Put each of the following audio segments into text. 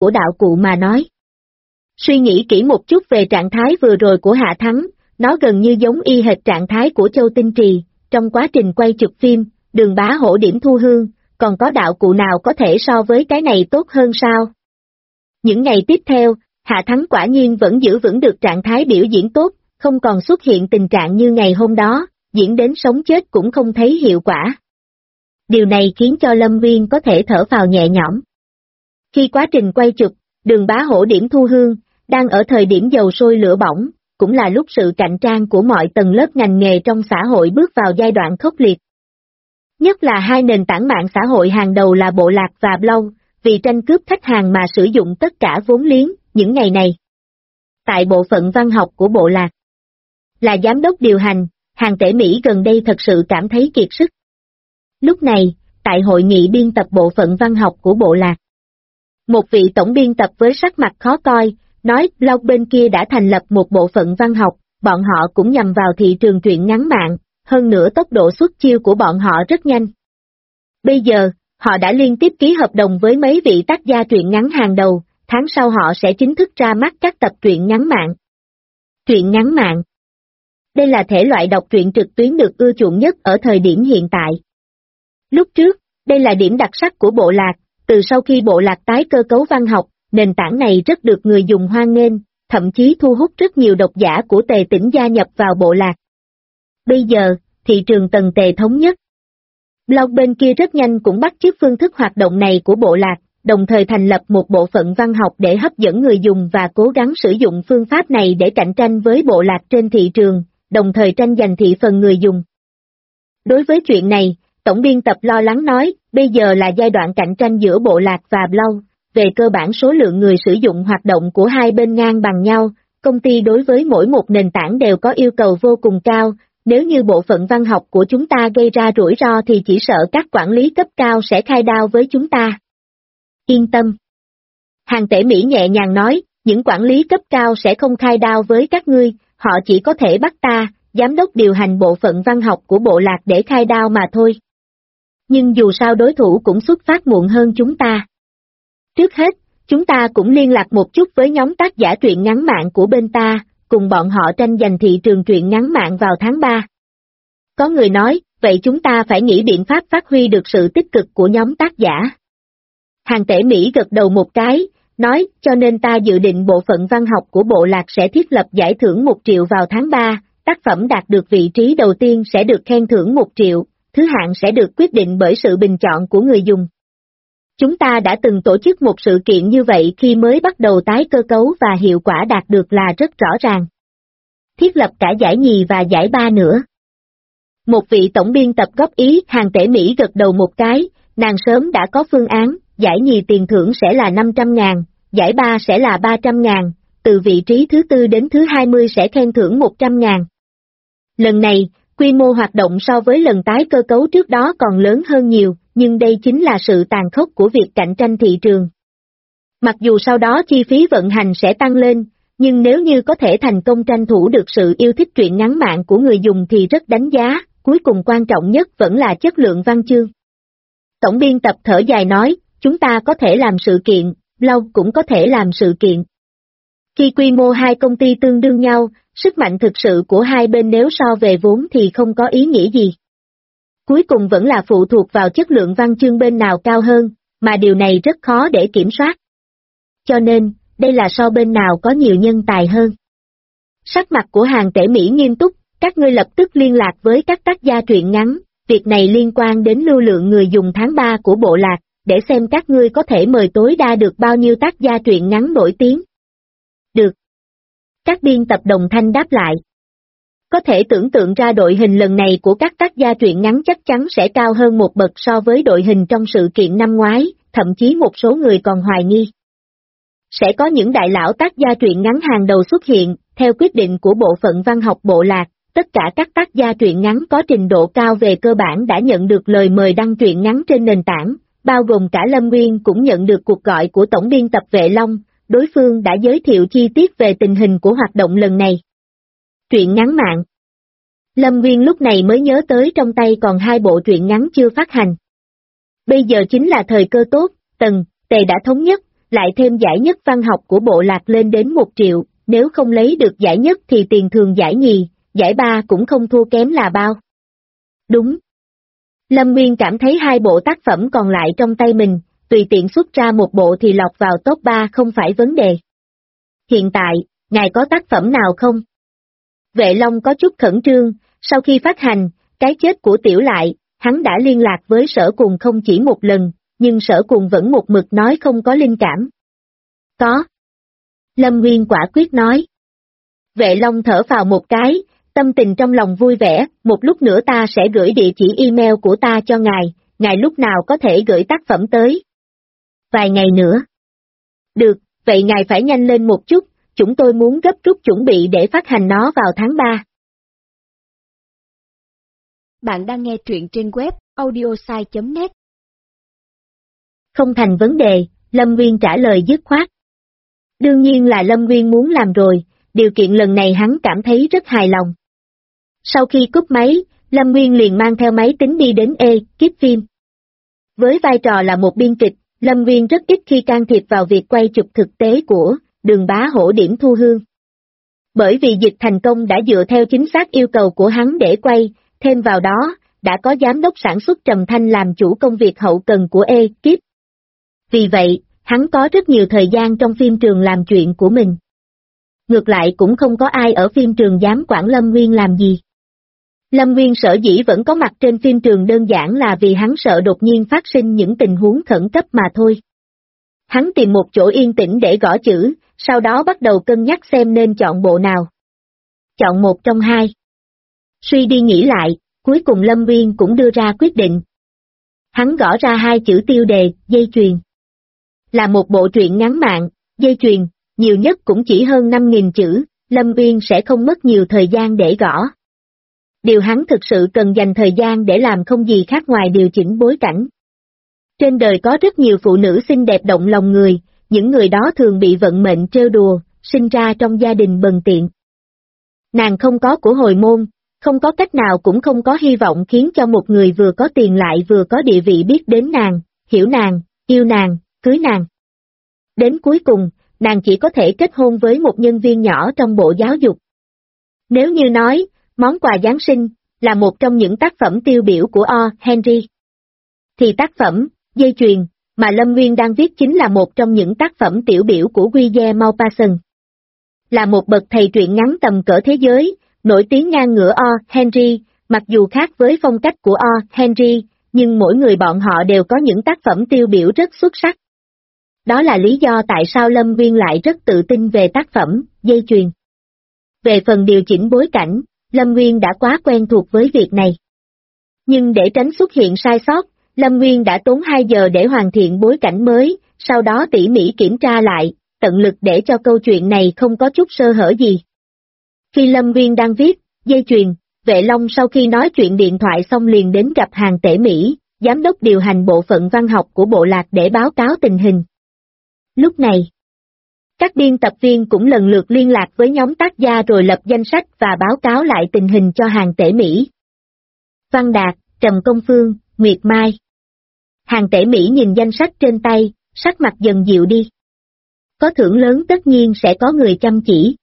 của đạo cụ mà nói. Suy nghĩ kỹ một chút về trạng thái vừa rồi của Hạ Thắng, nó gần như giống y hệt trạng thái của Châu Tinh Trì, trong quá trình quay chụp phim, Đường Bá Hổ điểm thu hương, còn có đạo cụ nào có thể so với cái này tốt hơn sao? Những ngày tiếp theo, Hạ Thắng quả nhiên vẫn giữ vững được trạng thái biểu diễn tốt, không còn xuất hiện tình trạng như ngày hôm đó, diễn đến sống chết cũng không thấy hiệu quả. Điều này khiến cho Lâm Nguyên có thể thở phào nhẹ nhõm. Khi quá trình quay chụp, Đường Bá Hổ điểm thu hương, đang ở thời điểm dầu sôi lửa bỏng, cũng là lúc sự cạnh tranh của mọi tầng lớp ngành nghề trong xã hội bước vào giai đoạn khốc liệt. Nhất là hai nền tảng mạng xã hội hàng đầu là Bộ Lạc và Blog, vì tranh cướp khách hàng mà sử dụng tất cả vốn liếng, những ngày này. Tại bộ phận văn học của Bộ Lạc, là giám đốc điều hành, Hàn Tể Mỹ gần đây thật sự cảm thấy kiệt sức. Lúc này, tại hội nghị biên tập bộ phận văn học của Bộ Lạc, một vị tổng biên tập với sắc mặt khó coi, nói Blog bên kia đã thành lập một bộ phận văn học, bọn họ cũng nhằm vào thị trường truyện ngắn mạng, hơn nữa tốc độ xuất chiêu của bọn họ rất nhanh. Bây giờ, họ đã liên tiếp ký hợp đồng với mấy vị tác gia truyện ngắn hàng đầu, tháng sau họ sẽ chính thức ra mắt các tập truyện ngắn mạng. Truyện ngắn mạng. Đây là thể loại đọc truyện trực tuyến được ưa chuộng nhất ở thời điểm hiện tại. Lúc trước, đây là điểm đặc sắc của Bộ Lạc, từ sau khi Bộ Lạc tái cơ cấu văn học, nền tảng này rất được người dùng hoan nghênh, thậm chí thu hút rất nhiều độc giả của Tề Tĩnh gia nhập vào Bộ Lạc. Bây giờ, thị trường tầng Tề thống nhất. Blog bên kia rất nhanh cũng bắt chước phương thức hoạt động này của Bộ Lạc, đồng thời thành lập một bộ phận văn học để hấp dẫn người dùng và cố gắng sử dụng phương pháp này để cạnh tranh với Bộ Lạc trên thị trường, đồng thời tranh giành thị phần người dùng. Đối với chuyện này, tổng biên tập lo lắng nói, bây giờ là giai đoạn cạnh tranh giữa Bộ Lạc và Blog, về cơ bản số lượng người sử dụng hoạt động của hai bên ngang bằng nhau, công ty đối với mỗi một nền tảng đều có yêu cầu vô cùng cao, nếu như bộ phận văn học của chúng ta gây ra rủi ro thì chỉ sợ các quản lý cấp cao sẽ khai đao với chúng ta. Yên tâm. Hàn Tể Mỹ nhẹ nhàng nói, những quản lý cấp cao sẽ không khai đao với các ngươi, họ chỉ có thể bắt ta, giám đốc điều hành bộ phận văn học của Bộ Lạc để khai đao mà thôi. Nhưng dù sao đối thủ cũng xuất phát muộn hơn chúng ta. Trước hết, chúng ta cũng liên lạc một chút với nhóm tác giả truyện ngắn mạng của bên ta, cùng bọn họ tranh giành thị trường truyện ngắn mạng vào tháng 3. Có người nói, vậy chúng ta phải nghĩ biện pháp phát huy được sự tích cực của nhóm tác giả. Hàn Tể Mỹ gật đầu một cái, nói, cho nên ta dự định bộ phận văn học của Bộ Lạc sẽ thiết lập giải thưởng 1 triệu vào tháng 3, tác phẩm đạt được vị trí đầu tiên sẽ được khen thưởng 1 triệu, thứ hạng sẽ được quyết định bởi sự bình chọn của người dùng. Chúng ta đã từng tổ chức một sự kiện như vậy khi mới bắt đầu tái cơ cấu và hiệu quả đạt được là rất rõ ràng. Thiết lập cả giải nhì và giải ba nữa. Một vị tổng biên tập góp ý, Hàn Tể Mỹ gật đầu một cái, nàng sớm đã có phương án, giải nhì tiền thưởng sẽ là 500.000, giải ba sẽ là 300.000, từ vị trí thứ 4 đến thứ 20 sẽ khen thưởng 100.000. Lần này, quy mô hoạt động so với lần tái cơ cấu trước đó còn lớn hơn nhiều, nhưng đây chính là sự tàn khốc của việc cạnh tranh thị trường. Mặc dù sau đó chi phí vận hành sẽ tăng lên, nhưng nếu như có thể thành công tranh thủ được sự yêu thích truyện ngắn mạng của người dùng thì rất đánh giá, cuối cùng quan trọng nhất vẫn là chất lượng văn chương. Tổng biên tập thở dài nói, chúng ta có thể làm sự kiện, Blog cũng có thể làm sự kiện. Khi quy mô hai công ty tương đương nhau, sức mạnh thực sự của hai bên nếu so về vốn thì không có ý nghĩa gì. Cuối cùng vẫn là phụ thuộc vào chất lượng văn chương bên nào cao hơn, mà điều này rất khó để kiểm soát. Cho nên, đây là so bên nào có nhiều nhân tài hơn. Sắc mặt của Hàn Tể Mỹ nghiêm túc, các ngươi lập tức liên lạc với các tác gia truyện ngắn, việc này liên quan đến lưu lượng người dùng tháng 3 của Bộ Lạc, để xem các ngươi có thể mời tối đa được bao nhiêu tác gia truyện ngắn nổi tiếng. Được. Các biên tập đồng thanh đáp lại. Có thể tưởng tượng ra đội hình lần này của các tác gia truyện ngắn chắc chắn sẽ cao hơn một bậc so với đội hình trong sự kiện năm ngoái, thậm chí một số người còn hoài nghi. Sẽ có những đại lão tác gia truyện ngắn hàng đầu xuất hiện, theo quyết định của bộ phận văn học Bộ Lạc, tất cả các tác gia truyện ngắn có trình độ cao về cơ bản đã nhận được lời mời đăng truyện ngắn trên nền tảng, bao gồm cả Lâm Nguyên cũng nhận được cuộc gọi của tổng biên tập Vệ Long, đối phương đã giới thiệu chi tiết về tình hình của hoạt động lần này. Truyện ngắn mạng. Lâm Nguyên lúc này mới nhớ tới trong tay còn 2 bộ truyện ngắn chưa phát hành. Bây giờ chính là thời cơ tốt, Tề đã thống nhất, lại thêm giải nhất văn học của bộ lạc lên đến 1 triệu, nếu không lấy được giải nhất thì tiền thường giải nhì, giải ba cũng không thua kém là bao. Đúng. Lâm Nguyên cảm thấy 2 bộ tác phẩm còn lại trong tay mình, tùy tiện xuất ra một bộ thì lọt vào top 3 không phải vấn đề. Hiện tại, ngài có tác phẩm nào không? Vệ Long có chút khẩn trương, sau khi phát hành, cái chết của Tiểu Lại, hắn đã liên lạc với Sở Cùng không chỉ một lần, nhưng Sở Cùng vẫn một mực nói không có linh cảm. Có. Lâm Nguyên quả quyết nói. Vệ Long thở phào một cái, tâm tình trong lòng vui vẻ, một lúc nữa ta sẽ gửi địa chỉ email của ta cho ngài lúc nào có thể gửi tác phẩm tới? Vài ngày nữa. Được, vậy ngài phải nhanh lên một chút, chúng tôi muốn gấp rút chuẩn bị để phát hành nó vào tháng 3. Bạn đang nghe truyện trên web audiosai.net. Không thành vấn đề, Lâm Nguyên trả lời dứt khoát. Đương nhiên là Lâm Nguyên muốn làm rồi, điều kiện lần này hắn cảm thấy rất hài lòng. Sau khi cúp máy, Lâm Nguyên liền mang theo máy tính đi đến ekip phim. Với vai trò là một biên kịch, Lâm Nguyên rất ít khi can thiệp vào việc quay chụp thực tế của Đường Bá Hổ Điểm Thu Hương. Bởi vì dịch thành công đã dựa theo chính xác yêu cầu của hắn để quay, thêm vào đó, đã có giám đốc sản xuất Trầm Thanh làm chủ công việc hậu cần của ekip. Vì vậy, hắn có rất nhiều thời gian trong phim trường làm chuyện của mình. Ngược lại cũng không có ai ở phim trường dám quản Lâm Nguyên làm gì. Lâm Nguyên sở dĩ vẫn có mặt trên phim trường đơn giản là vì hắn sợ đột nhiên phát sinh những tình huống khẩn cấp mà thôi. Hắn tìm một chỗ yên tĩnh để gõ chữ, sau đó bắt đầu cân nhắc xem nên chọn bộ nào. Chọn một trong hai. Suy đi nghĩ lại, cuối cùng Lâm Nguyên cũng đưa ra quyết định. Hắn gõ ra 2 chữ tiêu đề, dây chuyền. Là một bộ truyện ngắn mạng, dây chuyền, nhiều nhất cũng chỉ hơn 5.000 chữ, Lâm Nguyên sẽ không mất nhiều thời gian để gõ. Điều hắn thực sự cần dành thời gian để làm không gì khác ngoài điều chỉnh bối cảnh. Trên đời có rất nhiều phụ nữ xinh đẹp động lòng người, những người đó thường bị vận mệnh trêu đùa, sinh ra trong gia đình bần tiện. Nàng không có của hồi môn, không có cách nào cũng không có hy vọng khiến cho một người vừa có tiền lại vừa có địa vị biết đến nàng, hiểu nàng, yêu nàng, cưới nàng. Đến cuối cùng, nàng chỉ có thể kết hôn với một nhân viên nhỏ trong bộ giáo dục. Nếu như nói, món quà Giáng sinh, là một trong những tác phẩm tiêu biểu của O. Henry, thì tác phẩm, dây chuyền, mà Lâm Nguyên đang viết chính là một trong những tác phẩm tiểu biểu của Guy Maupassant. Là một bậc thầy truyện ngắn tầm cỡ thế giới, nổi tiếng ngang ngửa O. Henry, mặc dù khác với phong cách của O. Henry, nhưng mỗi người bọn họ đều có những tác phẩm tiêu biểu rất xuất sắc. Đó là lý do tại sao Lâm Nguyên lại rất tự tin về tác phẩm, dây chuyền. Về phần điều chỉnh bối cảnh, Lâm Nguyên đã quá quen thuộc với việc này. Nhưng để tránh xuất hiện sai sót, Lâm Nguyên đã tốn 2 giờ để hoàn thiện bối cảnh mới, sau đó tỉ mỉ kiểm tra lại, tận lực để cho câu chuyện này không có chút sơ hở gì. Khi Lâm Nguyên đang viết, dây chuyền, Vệ Long sau khi nói chuyện điện thoại xong liền đến gặp Hàn Tể Mỹ, giám đốc điều hành bộ phận văn học của bộ lạc để báo cáo tình hình. Lúc này, các biên tập viên cũng lần lượt liên lạc với nhóm tác gia rồi lập danh sách và báo cáo lại tình hình cho Hàn Tể Mỹ. Văn Đạt, Trầm Công Phương, Nguyệt Mai. Hàn Tể Mỹ nhìn danh sách trên tay, sắc mặt dần dịu đi. Có thưởng lớn tất nhiên sẽ có người chăm chỉ.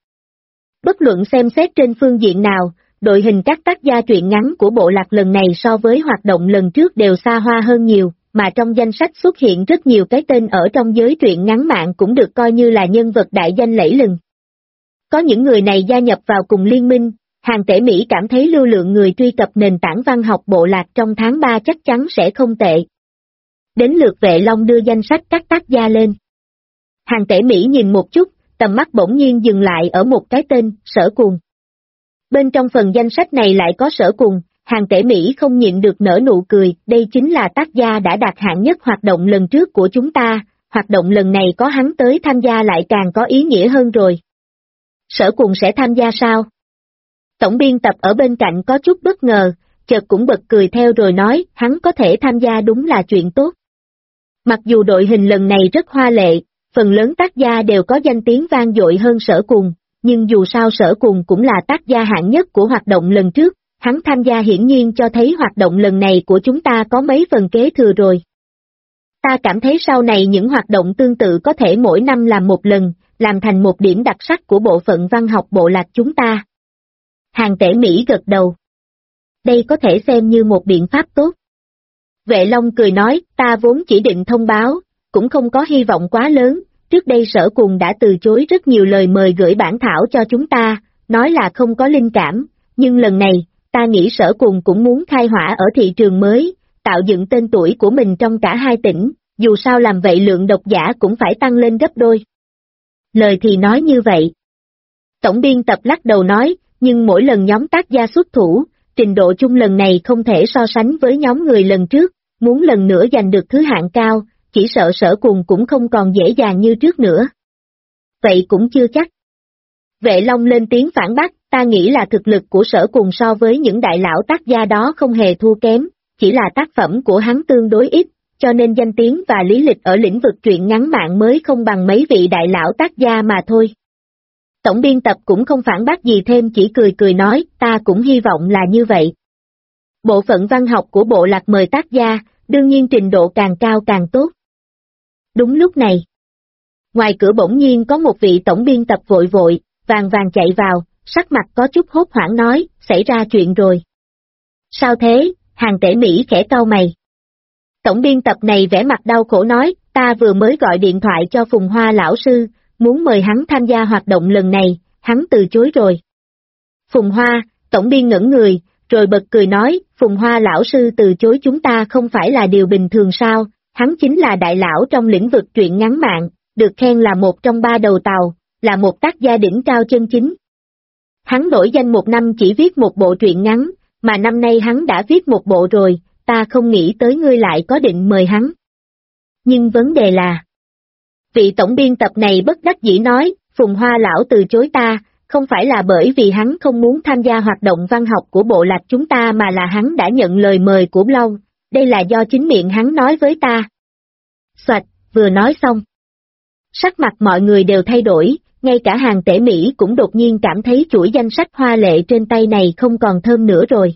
Bất luận xem xét trên phương diện nào, đội hình các tác gia truyện ngắn của bộ lạc lần này so với hoạt động lần trước đều xa hoa hơn nhiều, mà trong danh sách xuất hiện rất nhiều cái tên ở trong giới truyện ngắn mạng cũng được coi như là nhân vật đại danh lẫy lừng. Có những người này gia nhập vào cùng liên minh, Hàn Tể Mỹ cảm thấy lưu lượng người truy cập nền tảng văn học bộ lạc trong tháng 3 chắc chắn sẽ không tệ. Đến lượt Vệ Long đưa danh sách các tác gia lên. Hàn Tể Mỹ nhìn một chút, tầm mắt bỗng nhiên dừng lại ở một cái tên, Sở Cuồng. Bên trong phần danh sách này lại có Sở Cuồng, Hàn Tể Mỹ không nhịn được nở nụ cười, đây chính là tác gia đã đạt hạng nhất hoạt động lần trước của chúng ta, hoạt động lần này có hắn tới tham gia lại càng có ý nghĩa hơn rồi. Sở Cuồng sẽ tham gia sao? Tổng biên tập ở bên cạnh có chút bất ngờ, chợt cũng bật cười theo rồi nói, hắn có thể tham gia đúng là chuyện tốt. Mặc dù đội hình lần này rất hoa lệ, phần lớn tác gia đều có danh tiếng vang dội hơn Sở Cuồng, nhưng dù sao Sở Cuồng cũng là tác gia hạng nhất của hoạt động lần trước, hắn tham gia hiển nhiên cho thấy hoạt động lần này của chúng ta có mấy phần kế thừa rồi. Ta cảm thấy sau này những hoạt động tương tự có thể mỗi năm làm một lần, làm thành một điểm đặc sắc của bộ phận văn học bộ lạc chúng ta. Hàng Tể Mỹ gật đầu. Đây có thể xem như một biện pháp tốt. Vệ Long cười nói, ta vốn chỉ định thông báo, cũng không có hy vọng quá lớn, trước đây Sở Cùng đã từ chối rất nhiều lời mời gửi bản thảo cho chúng ta, nói là không có linh cảm, nhưng lần này, ta nghĩ Sở Cùng cũng muốn khai hỏa ở thị trường mới, tạo dựng tên tuổi của mình trong cả hai tỉnh, dù sao làm vậy lượng độc giả cũng phải tăng lên gấp đôi. Lời thì nói như vậy. Tổng biên tập lắc đầu nói, nhưng mỗi lần nhóm tác gia xuất thủ, trình độ chung lần này không thể so sánh với nhóm người lần trước, muốn lần nữa giành được thứ hạng cao, chỉ sợ Sở Cùng cũng không còn dễ dàng như trước nữa. Vậy cũng chưa chắc. Vệ Long lên tiếng phản bác, ta nghĩ là thực lực của Sở Cùng so với những đại lão tác gia đó không hề thua kém, chỉ là tác phẩm của hắn tương đối ít, cho nên danh tiếng và lý lịch ở lĩnh vực truyện ngắn mạng mới không bằng mấy vị đại lão tác gia mà thôi. Tổng biên tập cũng không phản bác gì thêm, chỉ cười cười nói, ta cũng hy vọng là như vậy. Bộ phận văn học của bộ lạc mời tác gia, đương nhiên trình độ càng cao càng tốt. Đúng lúc này, ngoài cửa bỗng nhiên có một vị tổng biên tập vội vội, vàng vàng chạy vào, sắc mặt có chút hốt hoảng nói, xảy ra chuyện rồi. Sao thế? Hàng Tể Mỹ khẽ cau mày. Tổng biên tập này vẻ mặt đau khổ nói, ta vừa mới gọi điện thoại cho Phùng Hoa lão sư, muốn mời hắn tham gia hoạt động lần này, hắn từ chối rồi. Phùng Hoa, tổng biên ngẩn người, rồi bật cười nói, Phùng Hoa lão sư từ chối chúng ta không phải là điều bình thường sao, hắn chính là đại lão trong lĩnh vực truyện ngắn mạng, được khen là một trong ba đầu tàu, là một tác gia đỉnh cao chân chính. Hắn đổi danh một năm chỉ viết một bộ truyện ngắn, mà năm nay hắn đã viết một bộ rồi, ta không nghĩ tới ngươi lại có định mời hắn. Nhưng vấn đề là, vị tổng biên tập này bất đắc dĩ nói, Phùng Hoa lão từ chối ta, không phải là bởi vì hắn không muốn tham gia hoạt động văn học của bộ lạc chúng ta mà là hắn đã nhận lời mời của Long, đây là do chính miệng hắn nói với ta. Soạt, vừa nói xong. Sắc mặt mọi người đều thay đổi, ngay cả Hàng Tể Mỹ cũng đột nhiên cảm thấy chuỗi danh sách hoa lệ trên tay này không còn thơm nữa rồi.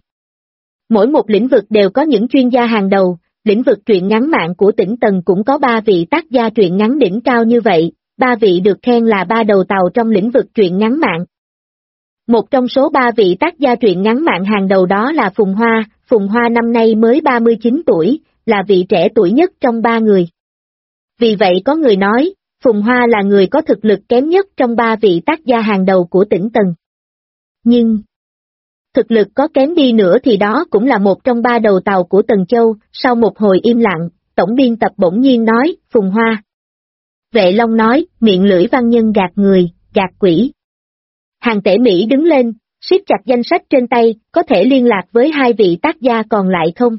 Mỗi một lĩnh vực đều có những chuyên gia hàng đầu, lĩnh vực truyện ngắn mạng của tỉnh Tần cũng có 3 vị tác gia truyện ngắn đỉnh cao như vậy, 3 vị được khen là 3 đầu tàu trong lĩnh vực truyện ngắn mạng. Một trong số 3 vị tác gia truyện ngắn mạng hàng đầu đó là Phùng Hoa năm nay mới 39 tuổi, là vị trẻ tuổi nhất trong 3 người. Vì vậy có người nói, Phùng Hoa là người có thực lực kém nhất trong 3 vị tác gia hàng đầu của tỉnh Tần. Nhưng, thực lực có kém đi nữa thì đó cũng là một trong 3 đầu tàu của Tần Châu, sau một hồi im lặng, tổng biên tập bỗng nhiên nói, Phùng Hoa. Vệ Long nói, miệng lưỡi văn nhân gạt người, gạt quỷ. Hàng Tể Mỹ đứng lên, siết chặt danh sách trên tay, có thể liên lạc với 2 vị tác gia còn lại không?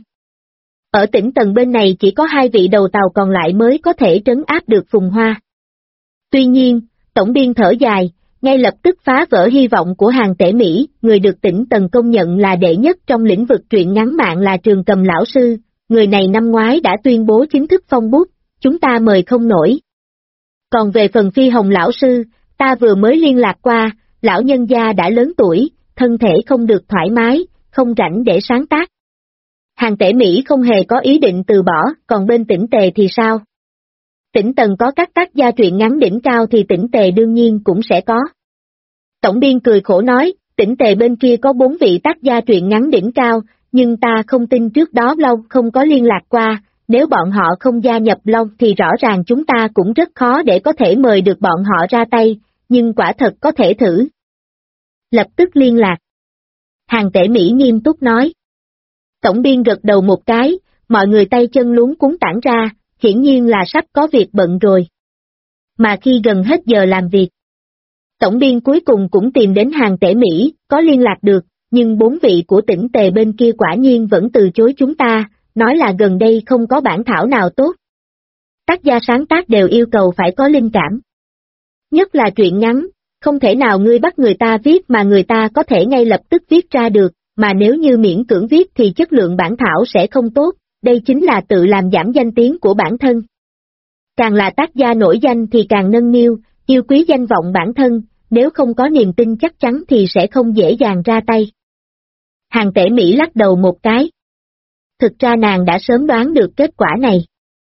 Ở tỉnh Tần bên này chỉ có 2 vị đầu tàu còn lại mới có thể trấn áp được Phùng Hoa. Tuy nhiên, tổng biên thở dài, ngay lập tức phá vỡ hy vọng của Hàng Tể Mỹ, người được tỉnh Tần công nhận là đệ nhất trong lĩnh vực truyện ngắn mạng là Trường Cầm lão sư, người này năm ngoái đã tuyên bố chính thức phong bút, chúng ta mời không nổi. Còn về phần Phi Hồng lão sư, ta vừa mới liên lạc qua, lão nhân gia đã lớn tuổi, thân thể không được thoải mái, không rảnh để sáng tác. Hàng Tể Mỹ không hề có ý định từ bỏ, còn bên tỉnh Tề thì sao? Tỉnh Tần có các tác gia truyện ngắn đỉnh cao thì tỉnh Tề đương nhiên cũng sẽ có. Tổng biên cười khổ nói, tỉnh Tề bên kia có 4 vị tác gia truyện ngắn đỉnh cao, nhưng ta không tin trước đó Long không có liên lạc qua, nếu bọn họ không gia nhập Long thì rõ ràng chúng ta cũng rất khó để có thể mời được bọn họ ra tay, nhưng quả thật có thể thử. Lập tức liên lạc. Hàng Tể Mỹ nghiêm túc nói. Tổng biên gật đầu một cái, mọi người tay chân luống cuống tản ra, hiển nhiên là sắp có việc bận rồi. Mà khi gần hết giờ làm việc, tổng biên cuối cùng cũng tìm đến Hàng Tể Mỹ, có liên lạc được, nhưng 4 vị của tỉnh Tề bên kia quả nhiên vẫn từ chối chúng ta, nói là gần đây không có bản thảo nào tốt. Tác gia sáng tác đều yêu cầu phải có linh cảm. Nhất là truyện ngắn, không thể nào ngươi bắt người ta viết mà người ta có thể ngay lập tức viết ra được, mà nếu như miễn cưỡng viết thì chất lượng bản thảo sẽ không tốt, đây chính là tự làm giảm danh tiếng của bản thân. Càng là tác gia nổi danh thì càng nâng niu, yêu quý danh vọng bản thân, nếu không có niềm tin chắc chắn thì sẽ không dễ dàng ra tay. Hàng Tể Mỹ lắc đầu một cái. Thực ra nàng đã sớm đoán được kết quả này.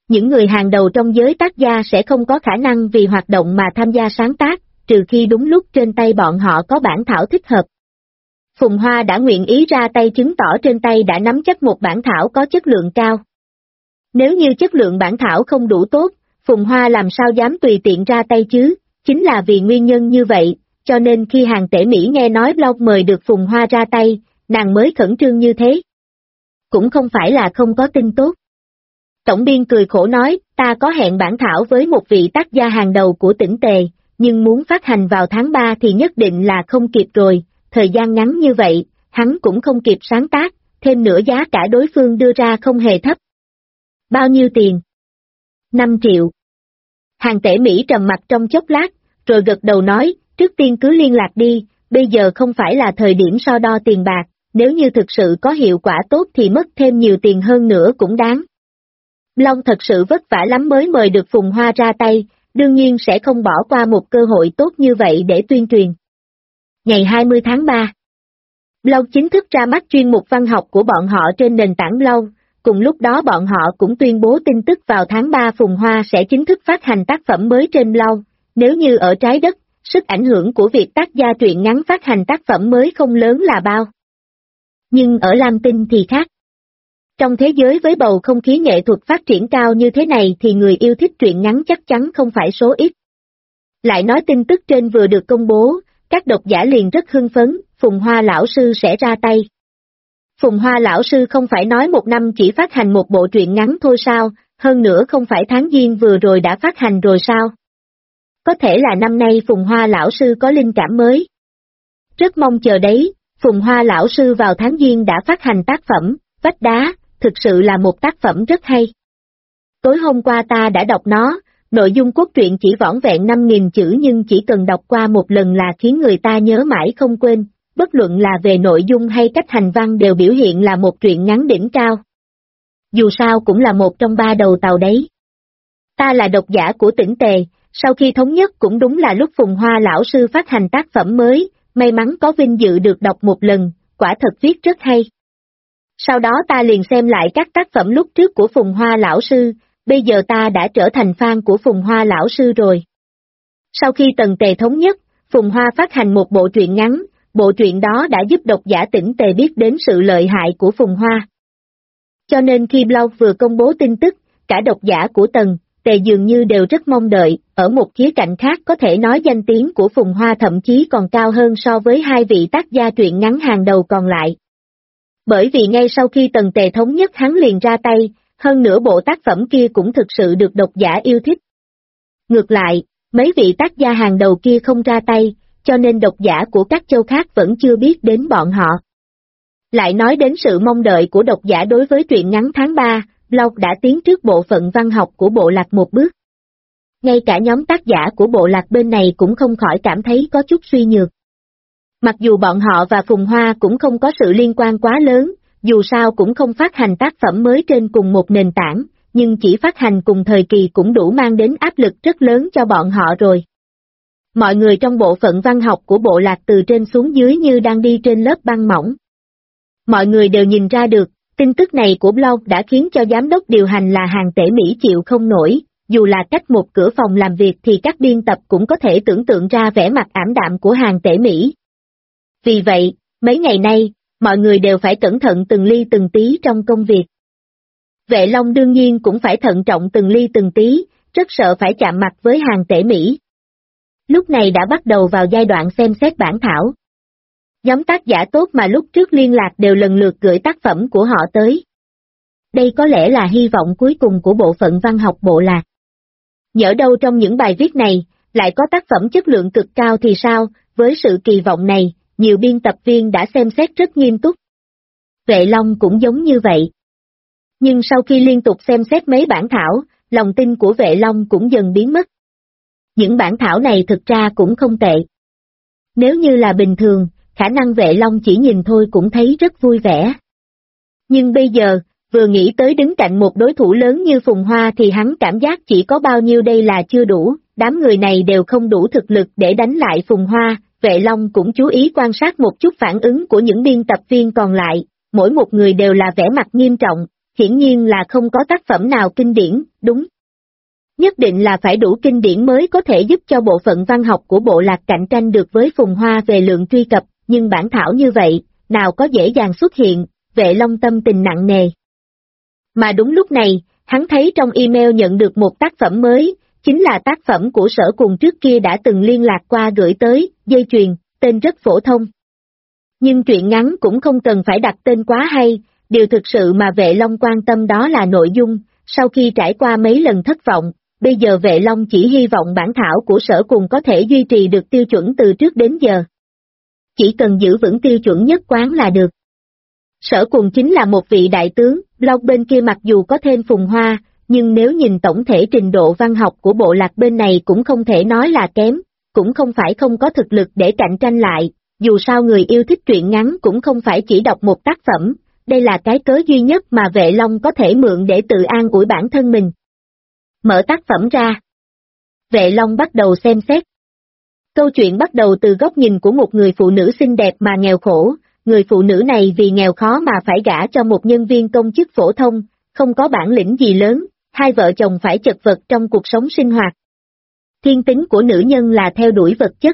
Những người hàng đầu trong giới tác gia sẽ không có khả năng vì hoạt động mà tham gia sáng tác, trừ khi đúng lúc trên tay bọn họ có bản thảo thích hợp. Phùng Hoa đã nguyện ý ra tay chứng tỏ trên tay đã nắm chắc một bản thảo có chất lượng cao. Nếu như chất lượng bản thảo không đủ tốt, Phùng Hoa làm sao dám tùy tiện ra tay chứ, chính là vì nguyên nhân như vậy, cho nên khi Hàn Tể Mỹ nghe nói blog mời được Phùng Hoa ra tay, nàng mới khẩn trương như thế. Cũng không phải là không có tin tốt. Tổng biên cười khổ nói, ta có hẹn bản thảo với một vị tác gia hàng đầu của tỉnh Tề, nhưng muốn phát hành vào tháng 3 thì nhất định là không kịp rồi, thời gian ngắn như vậy, hắn cũng không kịp sáng tác, thêm nữa giá cả đối phương đưa ra không hề thấp. Bao nhiêu tiền? 5 triệu. Hàn Tể Mỹ trầm mặt trong chốc lát, rồi gật đầu nói, trước tiên cứ liên lạc đi, bây giờ không phải là thời điểm so đo tiền bạc, nếu như thực sự có hiệu quả tốt thì mất thêm nhiều tiền hơn nữa cũng đáng. Long thật sự vất vả lắm mới mời được Phùng Hoa ra tay, đương nhiên sẽ không bỏ qua một cơ hội tốt như vậy để tuyên truyền. Ngày 20 tháng 3, blog chính thức ra mắt chuyên mục văn học của bọn họ trên nền tảng blog, cùng lúc đó bọn họ cũng tuyên bố tin tức vào tháng 3 Phùng Hoa sẽ chính thức phát hành tác phẩm mới trên blog, nếu như ở trái đất, sức ảnh hưởng của việc tác gia truyện ngắn phát hành tác phẩm mới không lớn là bao. Nhưng ở Lam Tinh thì khác. Trong thế giới với bầu không khí nghệ thuật phát triển cao như thế này thì người yêu thích truyện ngắn chắc chắn không phải số ít. Lại nói tin tức trên vừa được công bố, các độc giả liền rất hưng phấn, Phùng Hoa lão sư sẽ ra tay. Phùng Hoa lão sư không phải nói một năm chỉ phát hành một bộ truyện ngắn thôi sao, hơn nữa không phải tháng Giêng vừa rồi đã phát hành rồi sao? Có thể là năm nay Phùng Hoa lão sư có linh cảm mới. Rất mong chờ đấy, Phùng Hoa lão sư vào tháng Giêng đã phát hành tác phẩm, Vách Đá, thực sự là một tác phẩm rất hay. Tối hôm qua ta đã đọc nó, nội dung cốt truyện chỉ vỏn vẹn 5.000 chữ nhưng chỉ cần đọc qua một lần là khiến người ta nhớ mãi không quên, bất luận là về nội dung hay cách hành văn đều biểu hiện là một truyện ngắn đỉnh cao. Dù sao cũng là một trong 3 đầu tàu đấy. Ta là độc giả của tỉnh Tề, sau khi thống nhất cũng đúng là lúc Phùng Hoa lão sư phát hành tác phẩm mới, may mắn có vinh dự được đọc một lần, quả thật viết rất hay. Sau đó ta liền xem lại các tác phẩm lúc trước của Phùng Hoa lão sư, bây giờ ta đã trở thành fan của Phùng Hoa lão sư rồi. Sau khi Tần Tề thống nhất, Phùng Hoa phát hành một bộ truyện ngắn, bộ truyện đó đã giúp độc giả tỉnh Tề biết đến sự lợi hại của Phùng Hoa. Cho nên khi blog vừa công bố tin tức, cả độc giả của Tần Tề dường như đều rất mong đợi, ở một khía cạnh khác có thể nói danh tiếng của Phùng Hoa thậm chí còn cao hơn so với 2 vị tác gia truyện ngắn hàng đầu còn lại. Bởi vì ngay sau khi Tần Tề thống nhất hắn liền ra tay, hơn nữa bộ tác phẩm kia cũng thực sự được độc giả yêu thích. Ngược lại, mấy vị tác gia hàng đầu kia không ra tay, cho nên độc giả của các châu khác vẫn chưa biết đến bọn họ. Lại nói đến sự mong đợi của độc giả đối với truyện ngắn tháng 3, blog đã tiến trước bộ phận văn học của bộ lạc một bước. Ngay cả nhóm tác giả của bộ lạc bên này cũng không khỏi cảm thấy có chút suy nhược. Mặc dù bọn họ và Phùng Hoa cũng không có sự liên quan quá lớn, dù sao cũng không phát hành tác phẩm mới trên cùng một nền tảng, nhưng chỉ phát hành cùng thời kỳ cũng đủ mang đến áp lực rất lớn cho bọn họ rồi. Mọi người trong bộ phận văn học của bộ lạc từ trên xuống dưới như đang đi trên lớp băng mỏng. Mọi người đều nhìn ra được, tin tức này của blog đã khiến cho giám đốc điều hành là Hàn Tể Mỹ chịu không nổi, dù là cách một cửa phòng làm việc thì các biên tập cũng có thể tưởng tượng ra vẻ mặt ảm đạm của Hàn Tể Mỹ. Vì vậy, mấy ngày nay, mọi người đều phải cẩn thận từng ly từng tí trong công việc. Vệ Long đương nhiên cũng phải thận trọng từng ly từng tí, rất sợ phải chạm mặt với Hàn Tể Mỹ. Lúc này đã bắt đầu vào giai đoạn xem xét bản thảo. Nhóm tác giả tốt mà lúc trước liên lạc đều lần lượt gửi tác phẩm của họ tới. Đây có lẽ là hy vọng cuối cùng của bộ phận văn học bộ lạc. Nhỡ đâu trong những bài viết này, lại có tác phẩm chất lượng cực cao thì sao, với sự kỳ vọng này, nhiều biên tập viên đã xem xét rất nghiêm túc. Vệ Long cũng giống như vậy. Nhưng sau khi liên tục xem xét mấy bản thảo, lòng tin của Vệ Long cũng dần biến mất. Những bản thảo này thực ra cũng không tệ. Nếu như là bình thường, khả năng Vệ Long chỉ nhìn thôi cũng thấy rất vui vẻ. Nhưng bây giờ, vừa nghĩ tới đứng cạnh một đối thủ lớn như Phùng Hoa thì hắn cảm giác chỉ có bao nhiêu đây là chưa đủ, đám người này đều không đủ thực lực để đánh lại Phùng Hoa. Vệ Long cũng chú ý quan sát một chút phản ứng của những biên tập viên còn lại, mỗi một người đều là vẻ mặt nghiêm trọng, hiển nhiên là không có tác phẩm nào kinh điển, đúng. Nhất định là phải đủ kinh điển mới có thể giúp cho bộ phận văn học của bộ lạc cạnh tranh được với Phùng Hoa về lượng truy cập, nhưng bản thảo như vậy, nào có dễ dàng xuất hiện, Vệ Long tâm tình nặng nề. Mà đúng lúc này, hắn thấy trong email nhận được một tác phẩm mới, chính là tác phẩm của Sở Cùng trước kia đã từng liên lạc qua gửi tới, dây chuyền, tên rất phổ thông. Nhưng truyện ngắn cũng không cần phải đặt tên quá hay, điều thực sự mà Vệ Long quan tâm đó là nội dung, sau khi trải qua mấy lần thất vọng, bây giờ Vệ Long chỉ hy vọng bản thảo của Sở Cùng có thể duy trì được tiêu chuẩn từ trước đến giờ. Chỉ cần giữ vững tiêu chuẩn nhất quán là được. Sở Cùng chính là một vị đại tướng, blog bên kia mặc dù có thêm Phùng Hoa, nhưng nếu nhìn tổng thể trình độ văn học của bộ lạc bên này cũng không thể nói là kém, cũng không phải không có thực lực để cạnh tranh lại, dù sao người yêu thích truyện ngắn cũng không phải chỉ đọc một tác phẩm, đây là cái cớ duy nhất mà Vệ Long có thể mượn để tự an ủi bản thân mình. Mở tác phẩm ra. Vệ Long bắt đầu xem xét. Câu chuyện bắt đầu từ góc nhìn của một người phụ nữ xinh đẹp mà nghèo khổ, người phụ nữ này vì nghèo khó mà phải gả cho một nhân viên công chức phổ thông, không có bản lĩnh gì lớn, hai vợ chồng phải chật vật trong cuộc sống sinh hoạt. Thiên tính của nữ nhân là theo đuổi vật chất.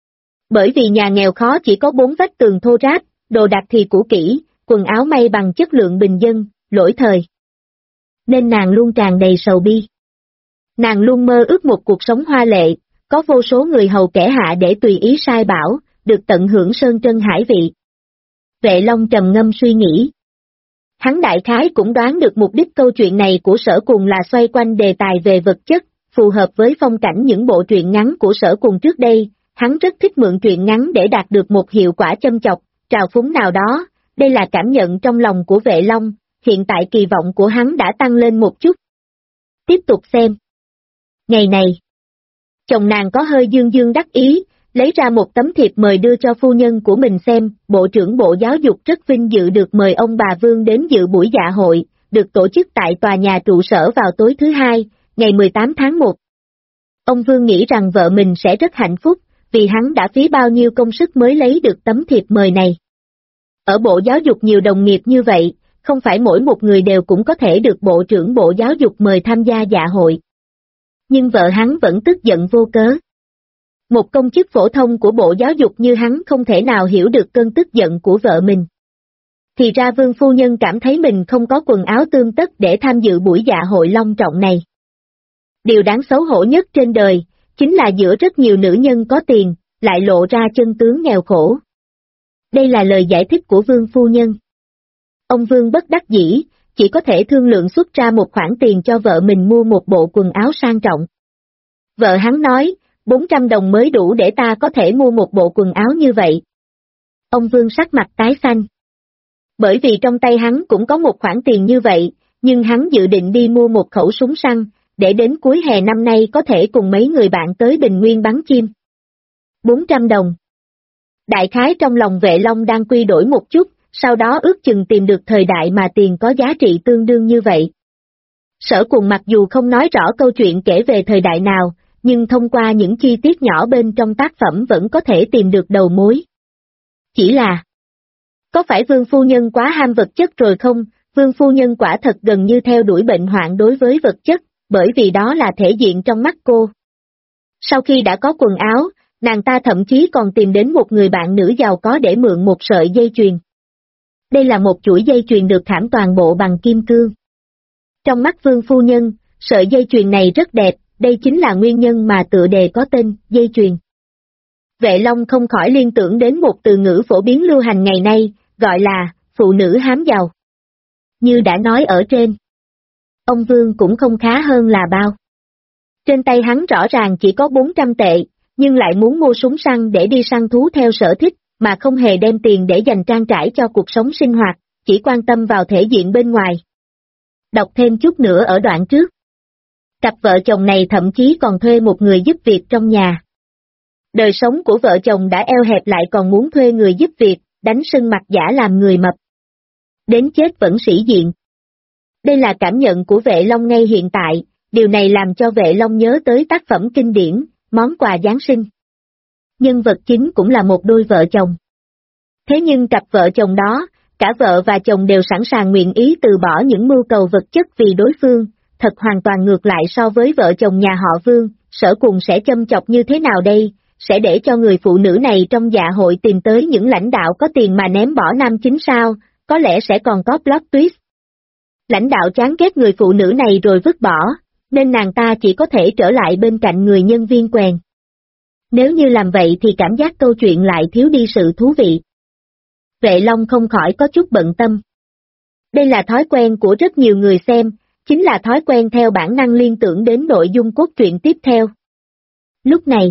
Bởi vì nhà nghèo khó chỉ có 4 vách tường thô ráp, đồ đạc thì cũ kỹ, quần áo may bằng chất lượng bình dân, lỗi thời. Nên nàng luôn tràn đầy sầu bi. Nàng luôn mơ ước một cuộc sống hoa lệ, có vô số người hầu kẻ hạ để tùy ý sai bảo, được tận hưởng sơn trân hải vị. Vệ Long trầm ngâm suy nghĩ. Hắn đại khái cũng đoán được mục đích câu chuyện này của Sở Cùng là xoay quanh đề tài về vật chất, phù hợp với phong cảnh những bộ truyện ngắn của Sở Cùng trước đây, hắn rất thích mượn truyện ngắn để đạt được một hiệu quả châm chọc, trào phúng nào đó, đây là cảm nhận trong lòng của Vệ Long, hiện tại kỳ vọng của hắn đã tăng lên một chút. Tiếp tục xem. Ngày này, chồng nàng có hơi dương dương đắc ý, lấy ra một tấm thiệp mời đưa cho phu nhân của mình xem, Bộ trưởng Bộ Giáo dục rất vinh dự được mời ông bà Vương đến dự buổi dạ hội, được tổ chức tại tòa nhà trụ sở vào tối thứ Hai, ngày 18 tháng 1. Ông Vương nghĩ rằng vợ mình sẽ rất hạnh phúc, vì hắn đã phí bao nhiêu công sức mới lấy được tấm thiệp mời này. Ở Bộ Giáo dục nhiều đồng nghiệp như vậy, không phải mỗi một người đều cũng có thể được Bộ trưởng Bộ Giáo dục mời tham gia dạ hội. Nhưng vợ hắn vẫn tức giận vô cớ. Một công chức phổ thông của Bộ Giáo dục như hắn không thể nào hiểu được cơn tức giận của vợ mình. Thì ra Vương phu nhân cảm thấy mình không có quần áo tươm tất để tham dự buổi dạ hội long trọng này. Điều đáng xấu hổ nhất trên đời, chính là giữa rất nhiều nữ nhân có tiền, lại lộ ra chân tướng nghèo khổ. Đây là lời giải thích của Vương phu nhân. Ông Vương bất đắc dĩ, chỉ có thể thương lượng xuất ra một khoản tiền cho vợ mình mua một bộ quần áo sang trọng. Vợ hắn nói, 400 đồng mới đủ để ta có thể mua một bộ quần áo như vậy. Ông Vương sắc mặt tái xanh. Bởi vì trong tay hắn cũng có một khoản tiền như vậy, nhưng hắn dự định đi mua một khẩu súng săn, để đến cuối hè năm nay có thể cùng mấy người bạn tới Bình Nguyên bắn chim. 400 đồng. Đại khái trong lòng Vệ Long đang quy đổi một chút, sau đó ước chừng tìm được thời đại mà tiền có giá trị tương đương như vậy. Sở Cùng mặc dù không nói rõ câu chuyện kể về thời đại nào, nhưng thông qua những chi tiết nhỏ bên trong tác phẩm vẫn có thể tìm được đầu mối. Chỉ là, có phải Vương phu nhân quá ham vật chất rồi không? Vương phu nhân quả thật gần như theo đuổi bệnh hoạn đối với vật chất, bởi vì đó là thể diện trong mắt cô. Sau khi đã có quần áo, nàng ta thậm chí còn tìm đến một người bạn nữ giàu có để mượn một sợi dây chuyền. Đây là một chuỗi dây chuyền được khảm toàn bộ bằng kim cương. Trong mắt Vương phu nhân, sợi dây chuyền này rất đẹp, đây chính là nguyên nhân mà tựa đề có tên, dây chuyền. Vệ Long không khỏi liên tưởng đến một từ ngữ phổ biến lưu hành ngày nay, gọi là, phụ nữ hám giàu. Như đã nói ở trên, ông Vương cũng không khá hơn là bao. Trên tay hắn rõ ràng chỉ có 400 tệ, nhưng lại muốn mua súng săn để đi săn thú theo sở thích, mà không hề đem tiền để dành trang trải cho cuộc sống sinh hoạt, chỉ quan tâm vào thể diện bên ngoài. Đọc thêm chút nữa ở đoạn trước. Cặp vợ chồng này thậm chí còn thuê một người giúp việc trong nhà. Đời sống của vợ chồng đã eo hẹp lại còn muốn thuê người giúp việc, đánh sưng mặt giả làm người mập. Đến chết vẫn sĩ diện. Đây là cảm nhận của Vệ Long ngay hiện tại, điều này làm cho Vệ Long nhớ tới tác phẩm kinh điển, Món quà Giáng sinh. Nhân vật chính cũng là một đôi vợ chồng. Thế nhưng cặp vợ chồng đó, Cả vợ và chồng đều sẵn sàng nguyện ý từ bỏ những mưu cầu vật chất vì đối phương, thật hoàn toàn ngược lại so với vợ chồng nhà họ Vương. Sở Cùng sẽ châm chọc như thế nào đây, sẽ để cho người phụ nữ này trong dạ hội tìm tới những lãnh đạo có tiền mà ném bỏ nam chính sao, có lẽ sẽ còn có plot twist. Lãnh đạo chán ghét người phụ nữ này rồi vứt bỏ, nên nàng ta chỉ có thể trở lại bên cạnh người nhân viên quèn. Nếu như làm vậy thì cảm giác câu chuyện lại thiếu đi sự thú vị. Vệ Long không khỏi có chút bận tâm. Đây là thói quen của rất nhiều người xem, chính là thói quen theo bản năng liên tưởng đến nội dung cốt truyện tiếp theo. Lúc này,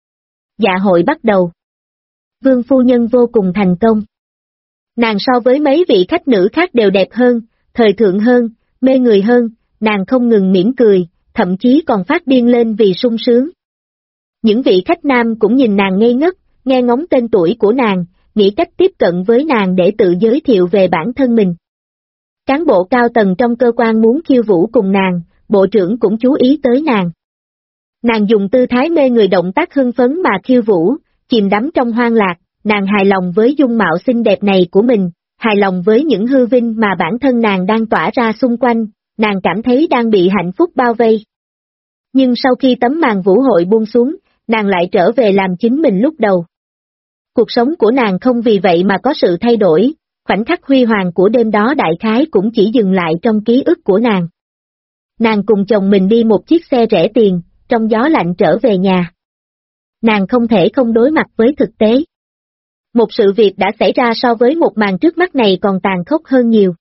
dạ hội bắt đầu. Vương phu nhân vô cùng thành công. Nàng so với mấy vị khách nữ khác đều đẹp hơn, thời thượng hơn, mê người hơn, nàng không ngừng mỉm cười, thậm chí còn phát điên lên vì sung sướng. Những vị khách nam cũng nhìn nàng ngây ngất, nghe ngóng tên tuổi của nàng, nghĩ cách tiếp cận với nàng để tự giới thiệu về bản thân mình. Cán bộ cao tầng trong cơ quan muốn khiêu vũ cùng nàng, bộ trưởng cũng chú ý tới nàng. Nàng dùng tư thái mê người động tác hưng phấn mà khiêu vũ, chìm đắm trong hoang lạc, nàng hài lòng với dung mạo xinh đẹp này của mình, hài lòng với những hư vinh mà bản thân nàng đang tỏa ra xung quanh, nàng cảm thấy đang bị hạnh phúc bao vây. Nhưng sau khi tấm màn vũ hội buông xuống, nàng lại trở về làm chính mình lúc đầu. Cuộc sống của nàng không vì vậy mà có sự thay đổi, khoảnh khắc huy hoàng của đêm đó đại khái cũng chỉ dừng lại trong ký ức của nàng. Nàng cùng chồng mình đi một chiếc xe rẻ tiền, trong gió lạnh trở về nhà. Nàng không thể không đối mặt với thực tế. Một sự việc đã xảy ra so với một màn trước mắt này còn tàn khốc hơn nhiều.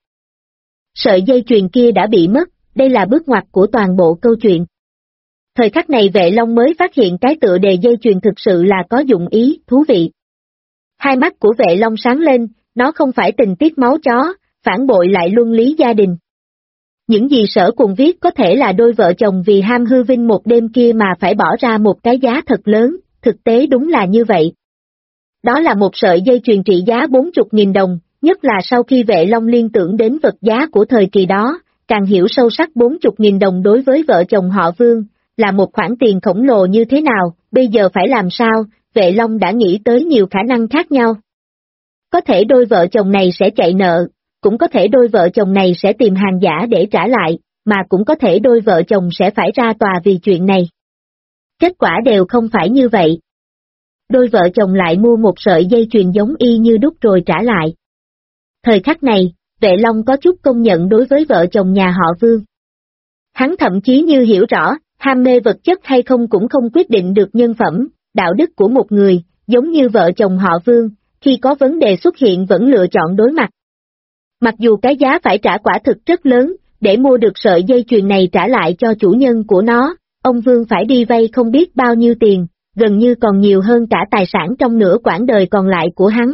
Sợi dây chuyền kia đã bị mất, đây là bước ngoặt của toàn bộ câu chuyện. Thời khắc này Vệ Long mới phát hiện cái tựa đề dây chuyền thực sự là có dụng ý, thú vị. Hai mắt của Vệ Long sáng lên, nó không phải tình tiết máu chó, phản bội lại luân lý gia đình. Những gì Sở Cùng viết có thể là đôi vợ chồng vì ham hư vinh một đêm kia mà phải bỏ ra một cái giá thật lớn, thực tế đúng là như vậy. Đó là một sợi dây chuyền trị giá 40.000 đồng, nhất là sau khi Vệ Long liên tưởng đến vật giá của thời kỳ đó, càng hiểu sâu sắc 40.000 đồng đối với vợ chồng họ Vương, là một khoản tiền khổng lồ như thế nào, bây giờ phải làm sao, Vệ Long đã nghĩ tới nhiều khả năng khác nhau. Có thể đôi vợ chồng này sẽ chạy nợ, cũng có thể đôi vợ chồng này sẽ tìm hàng giả để trả lại, mà cũng có thể đôi vợ chồng sẽ phải ra tòa vì chuyện này. Kết quả đều không phải như vậy. Đôi vợ chồng lại mua một sợi dây chuyền giống y như đúc rồi trả lại. Thời khắc này, Vệ Long có chút công nhận đối với vợ chồng nhà họ Vương. Hắn thậm chí như hiểu rõ, ham mê vật chất hay không cũng không quyết định được nhân phẩm, đạo đức của một người, giống như vợ chồng họ Vương, khi có vấn đề xuất hiện vẫn lựa chọn đối mặt. Mặc dù cái giá phải trả quả thực rất lớn, để mua được sợi dây chuyền này trả lại cho chủ nhân của nó, ông Vương phải đi vay không biết bao nhiêu tiền, gần như còn nhiều hơn cả tài sản trong nửa quãng đời còn lại của hắn.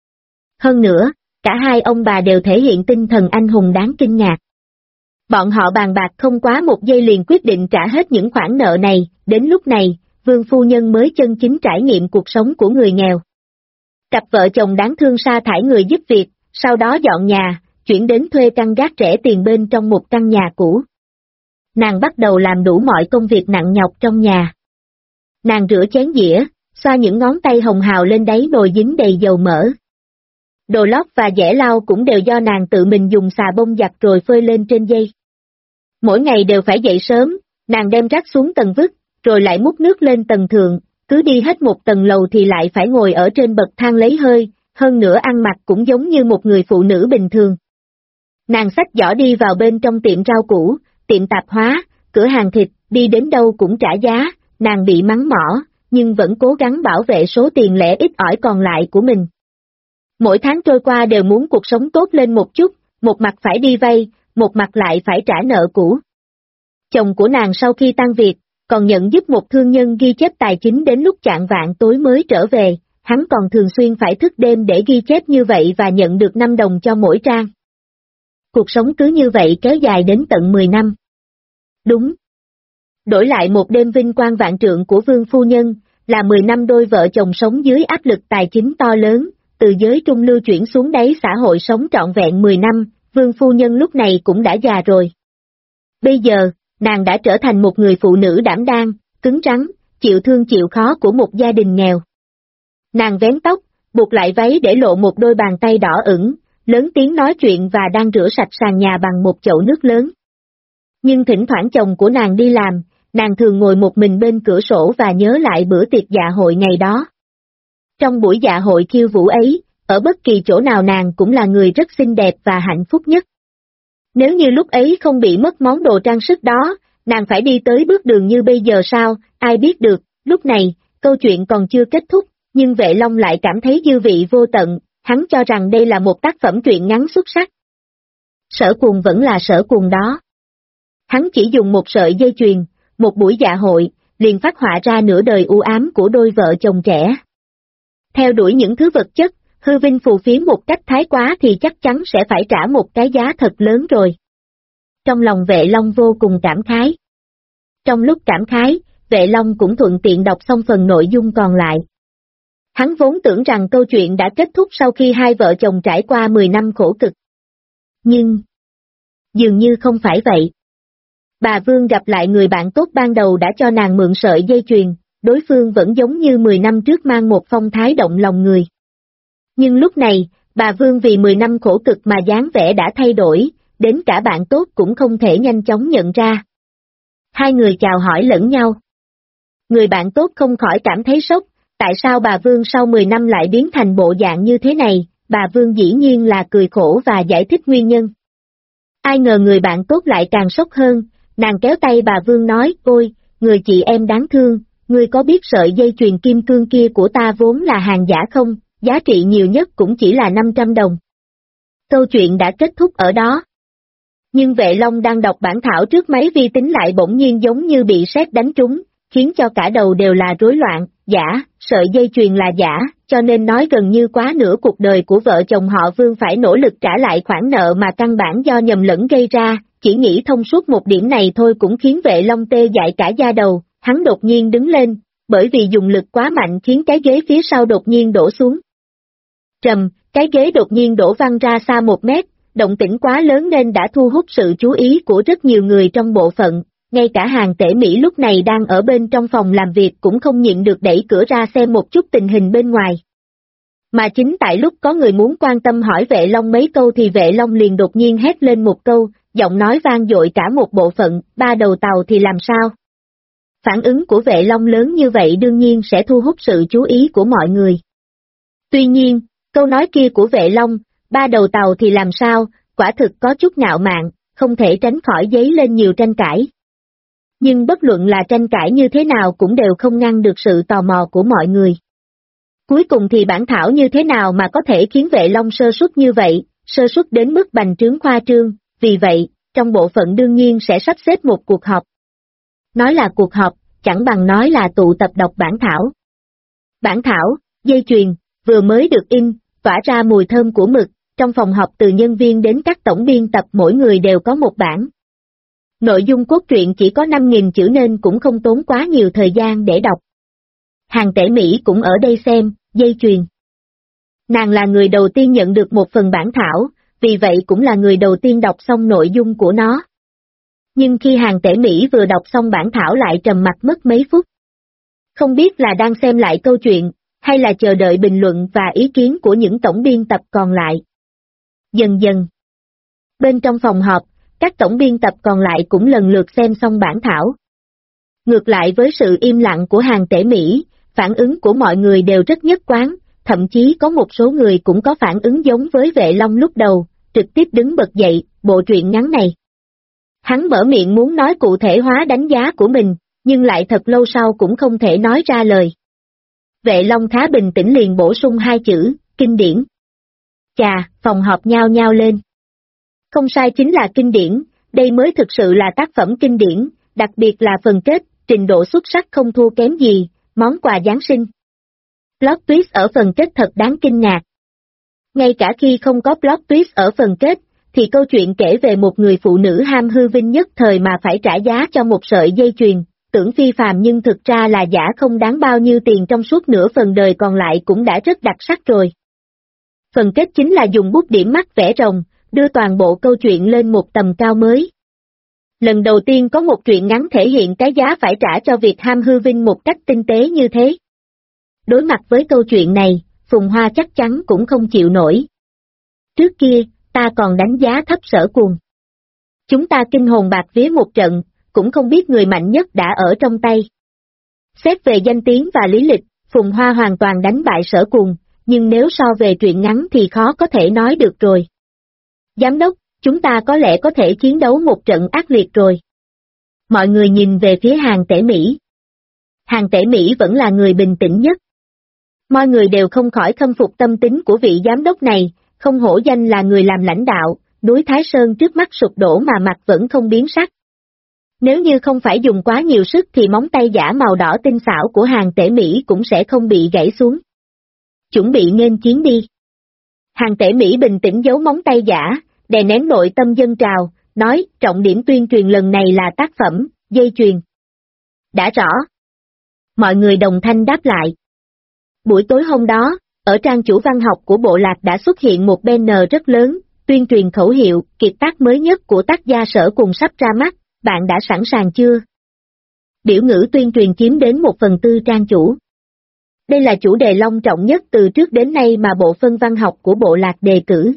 Hơn nữa, cả hai ông bà đều thể hiện tinh thần anh hùng đáng kinh ngạc. Bọn họ bàn bạc không quá một giây liền quyết định trả hết những khoản nợ này, đến lúc này, Vương phu nhân mới chân chính trải nghiệm cuộc sống của người nghèo. Cặp vợ chồng đáng thương sa thải người giúp việc, sau đó dọn nhà, chuyển đến thuê căn gác rẻ tiền bên trong một căn nhà cũ. Nàng bắt đầu làm đủ mọi công việc nặng nhọc trong nhà. Nàng rửa chén dĩa, xoa những ngón tay hồng hào lên đáy nồi dính đầy dầu mỡ. Đồ lót và dẻ lau cũng đều do nàng tự mình dùng xà bông giặt rồi phơi lên trên dây. Mỗi ngày đều phải dậy sớm, nàng đem rác xuống tầng vứt, rồi lại múc nước lên tầng thượng, cứ đi hết một tầng lầu thì lại phải ngồi ở trên bậc thang lấy hơi, hơn nữa ăn mặc cũng giống như một người phụ nữ bình thường. Nàng xách giỏ đi vào bên trong tiệm rau củ, tiệm tạp hóa, cửa hàng thịt, đi đến đâu cũng trả giá, nàng bị mắng mỏ, nhưng vẫn cố gắng bảo vệ số tiền lẻ ít ỏi còn lại của mình. Mỗi tháng trôi qua đều muốn cuộc sống tốt lên một chút, một mặt phải đi vay, một mặt lại phải trả nợ cũ. Chồng của nàng sau khi tan việc, còn nhận giúp một thương nhân ghi chép tài chính đến lúc chạng vạng tối mới trở về, hắn còn thường xuyên phải thức đêm để ghi chép như vậy và nhận được 5 đồng cho mỗi trang. Cuộc sống cứ như vậy kéo dài đến tận 10 năm. Đúng. Đổi lại một đêm vinh quang vạn trượng của Vương phu nhân, là 10 năm đôi vợ chồng sống dưới áp lực tài chính to lớn, từ giới trung lưu chuyển xuống đáy xã hội sống trọn vẹn 10 năm, Vương phu nhân lúc này cũng đã già rồi. Bây giờ, nàng đã trở thành một người phụ nữ đảm đang, cứng rắn, chịu thương chịu khó của một gia đình nghèo. Nàng vén tóc, buộc lại váy để lộ một đôi bàn tay đỏ ửng, lớn tiếng nói chuyện và đang rửa sạch sàn nhà bằng một chậu nước lớn. Nhưng thỉnh thoảng chồng của nàng đi làm, nàng thường ngồi một mình bên cửa sổ và nhớ lại bữa tiệc dạ hội ngày đó. Trong buổi dạ hội khiêu vũ ấy, ở bất kỳ chỗ nào nàng cũng là người rất xinh đẹp và hạnh phúc nhất. Nếu như lúc ấy không bị mất món đồ trang sức đó, nàng phải đi tới bước đường như bây giờ sao, ai biết được. Lúc này, câu chuyện còn chưa kết thúc, nhưng Vệ Long lại cảm thấy dư vị vô tận, hắn cho rằng đây là một tác phẩm truyện ngắn xuất sắc. Sở Cuồng vẫn là Sở Cuồng đó. Hắn chỉ dùng một sợi dây chuyền, một buổi dạ hội, liền phát họa ra nửa đời u ám của đôi vợ chồng trẻ. Theo đuổi những thứ vật chất, hư vinh phù phiếm một cách thái quá thì chắc chắn sẽ phải trả một cái giá thật lớn rồi. Trong lòng Vệ Long vô cùng cảm khái. Trong lúc cảm khái, Vệ Long cũng thuận tiện đọc xong phần nội dung còn lại. Hắn vốn tưởng rằng câu chuyện đã kết thúc sau khi hai vợ chồng trải qua 10 năm khổ cực. Nhưng dường như không phải vậy. Bà Vương gặp lại người bạn tốt ban đầu đã cho nàng mượn sợi dây chuyền, đối phương vẫn giống như 10 năm trước mang một phong thái động lòng người. Nhưng lúc này, bà Vương vì 10 năm khổ cực mà dáng vẻ đã thay đổi, đến cả bạn tốt cũng không thể nhanh chóng nhận ra. Hai người chào hỏi lẫn nhau. Người bạn tốt không khỏi cảm thấy sốc, tại sao bà Vương sau 10 năm lại biến thành bộ dạng như thế này, bà Vương dĩ nhiên là cười khổ và giải thích nguyên nhân. Ai ngờ người bạn tốt lại càng sốc hơn, nàng kéo tay bà Vương nói, ôi, người chị em đáng thương, ngươi có biết sợi dây chuyền kim cương kia của ta vốn là hàng giả không, giá trị nhiều nhất cũng chỉ là 500 đồng. Câu chuyện đã kết thúc ở đó. Nhưng Vệ Long đang đọc bản thảo trước máy vi tính lại bỗng nhiên giống như bị sét đánh trúng, khiến cho cả đầu đều là rối loạn, giả, sợi dây chuyền là giả, cho nên nói gần như quá nửa cuộc đời của vợ chồng họ Vương phải nỗ lực trả lại khoản nợ mà căn bản do nhầm lẫn gây ra, chỉ nghĩ thông suốt một điểm này thôi cũng khiến Vệ Long tê dại cả da đầu, hắn đột nhiên đứng lên, bởi vì dùng lực quá mạnh khiến cái ghế phía sau đột nhiên đổ xuống. Trầm, cái ghế đột nhiên đổ văng ra xa 1 mét, động tĩnh quá lớn nên đã thu hút sự chú ý của rất nhiều người trong bộ phận, ngay cả Hàng Tể Mỹ lúc này đang ở bên trong phòng làm việc cũng không nhịn được đẩy cửa ra xem một chút tình hình bên ngoài. Mà chính tại lúc có người muốn quan tâm hỏi Vệ Long mấy câu thì Vệ Long liền đột nhiên hét lên một câu, giọng nói vang dội cả một bộ phận, 3 đầu tàu thì làm sao? Phản ứng của Vệ Long lớn như vậy đương nhiên sẽ thu hút sự chú ý của mọi người. Tuy nhiên, câu nói kia của Vệ Long, 3 đầu tàu thì làm sao, quả thực có chút ngạo mạn, không thể tránh khỏi dấy lên nhiều tranh cãi. Nhưng bất luận là tranh cãi như thế nào cũng đều không ngăn được sự tò mò của mọi người. Cuối cùng thì bản thảo như thế nào mà có thể khiến Vệ Long sơ suất như vậy, sơ suất đến mức bành trướng khoa trương, vì vậy, trong bộ phận đương nhiên sẽ sắp xếp một cuộc họp. Nói là cuộc họp, chẳng bằng nói là tụ tập đọc bản thảo. Bản thảo, dây chuyền, vừa mới được in, tỏa ra mùi thơm của mực, trong phòng họp từ nhân viên đến các tổng biên tập mỗi người đều có một bản. Nội dung cốt truyện chỉ có 5.000 chữ nên cũng không tốn quá nhiều thời gian để đọc. Hàng Tể Mỹ cũng ở đây xem, dây chuyền. Nàng là người đầu tiên nhận được một phần bản thảo, vì vậy cũng là người đầu tiên đọc xong nội dung của nó. Nhưng khi Hàng Tể Mỹ vừa đọc xong bản thảo lại trầm mặc mất mấy phút. Không biết là đang xem lại câu chuyện, hay là chờ đợi bình luận và ý kiến của những tổng biên tập còn lại. Dần dần. Bên trong phòng họp, các tổng biên tập còn lại cũng lần lượt xem xong bản thảo. Ngược lại với sự im lặng của Hàng Tể Mỹ, phản ứng của mọi người đều rất nhất quán, thậm chí có một số người cũng có phản ứng giống với Vệ Long lúc đầu, trực tiếp đứng bật dậy, bộ truyện ngắn này. Hắn mở miệng muốn nói cụ thể hóa đánh giá của mình, nhưng lại thật lâu sau cũng không thể nói ra lời. Vệ Long khá bình tĩnh liền bổ sung 2 chữ, kinh điển. Chà, phòng họp nhao nhao lên. Không sai, chính là kinh điển, đây mới thực sự là tác phẩm kinh điển, đặc biệt là phần kết, trình độ xuất sắc không thua kém gì, món quà Giáng sinh. Plot twist ở phần kết thật đáng kinh ngạc. Ngay cả khi không có plot twist ở phần kết, thì câu chuyện kể về một người phụ nữ ham hư vinh nhất thời mà phải trả giá cho một sợi dây chuyền, tưởng phi phàm nhưng thực ra là giả không đáng bao nhiêu tiền trong suốt nửa phần đời còn lại cũng đã rất đặc sắc rồi. Phần kết chính là dùng bút điểm mắt vẽ rồng, đưa toàn bộ câu chuyện lên một tầm cao mới. Lần đầu tiên có một truyện ngắn thể hiện cái giá phải trả cho việc ham hư vinh một cách tinh tế như thế. Đối mặt với câu chuyện này, Phùng Hoa chắc chắn cũng không chịu nổi. trước kia, ta còn đánh giá thấp Sở Cuồng. Chúng ta kinh hồn bạc vía một trận, cũng không biết người mạnh nhất đã ở trong tay. Xét về danh tiếng và lý lịch, Phùng Hoa hoàn toàn đánh bại Sở Cuồng, nhưng nếu so về truyện ngắn thì khó có thể nói được rồi. Giám đốc, chúng ta có lẽ có thể chiến đấu một trận ác liệt rồi. Mọi người nhìn về phía Hàn Tể Mỹ. Hàn Tể Mỹ vẫn là người bình tĩnh nhất. Mọi người đều không khỏi khâm phục tâm tính của vị giám đốc này, không hổ danh là người làm lãnh đạo, núi Thái Sơn trước mắt sụp đổ mà mặt vẫn không biến sắc. Nếu như không phải dùng quá nhiều sức thì móng tay giả màu đỏ tinh xảo của Hàn Tể Mỹ cũng sẽ không bị gãy xuống. Chuẩn bị nghênh chiến đi. Hàn Tể Mỹ bình tĩnh giấu móng tay giả, đè nén nội tâm dân trào, nói trọng điểm tuyên truyền lần này là tác phẩm, dây chuyền. Đã rõ. Mọi người đồng thanh đáp lại. Buổi tối hôm đó, ở trang chủ văn học của Bộ Lạc đã xuất hiện một banner rất lớn, tuyên truyền khẩu hiệu, kiệt tác mới nhất của tác gia Sở Cuồng sắp ra mắt, bạn đã sẵn sàng chưa? Biểu ngữ tuyên truyền chiếm đến 1/4 trang chủ. Đây là chủ đề long trọng nhất từ trước đến nay mà bộ phân văn học của Bộ Lạc đề cử.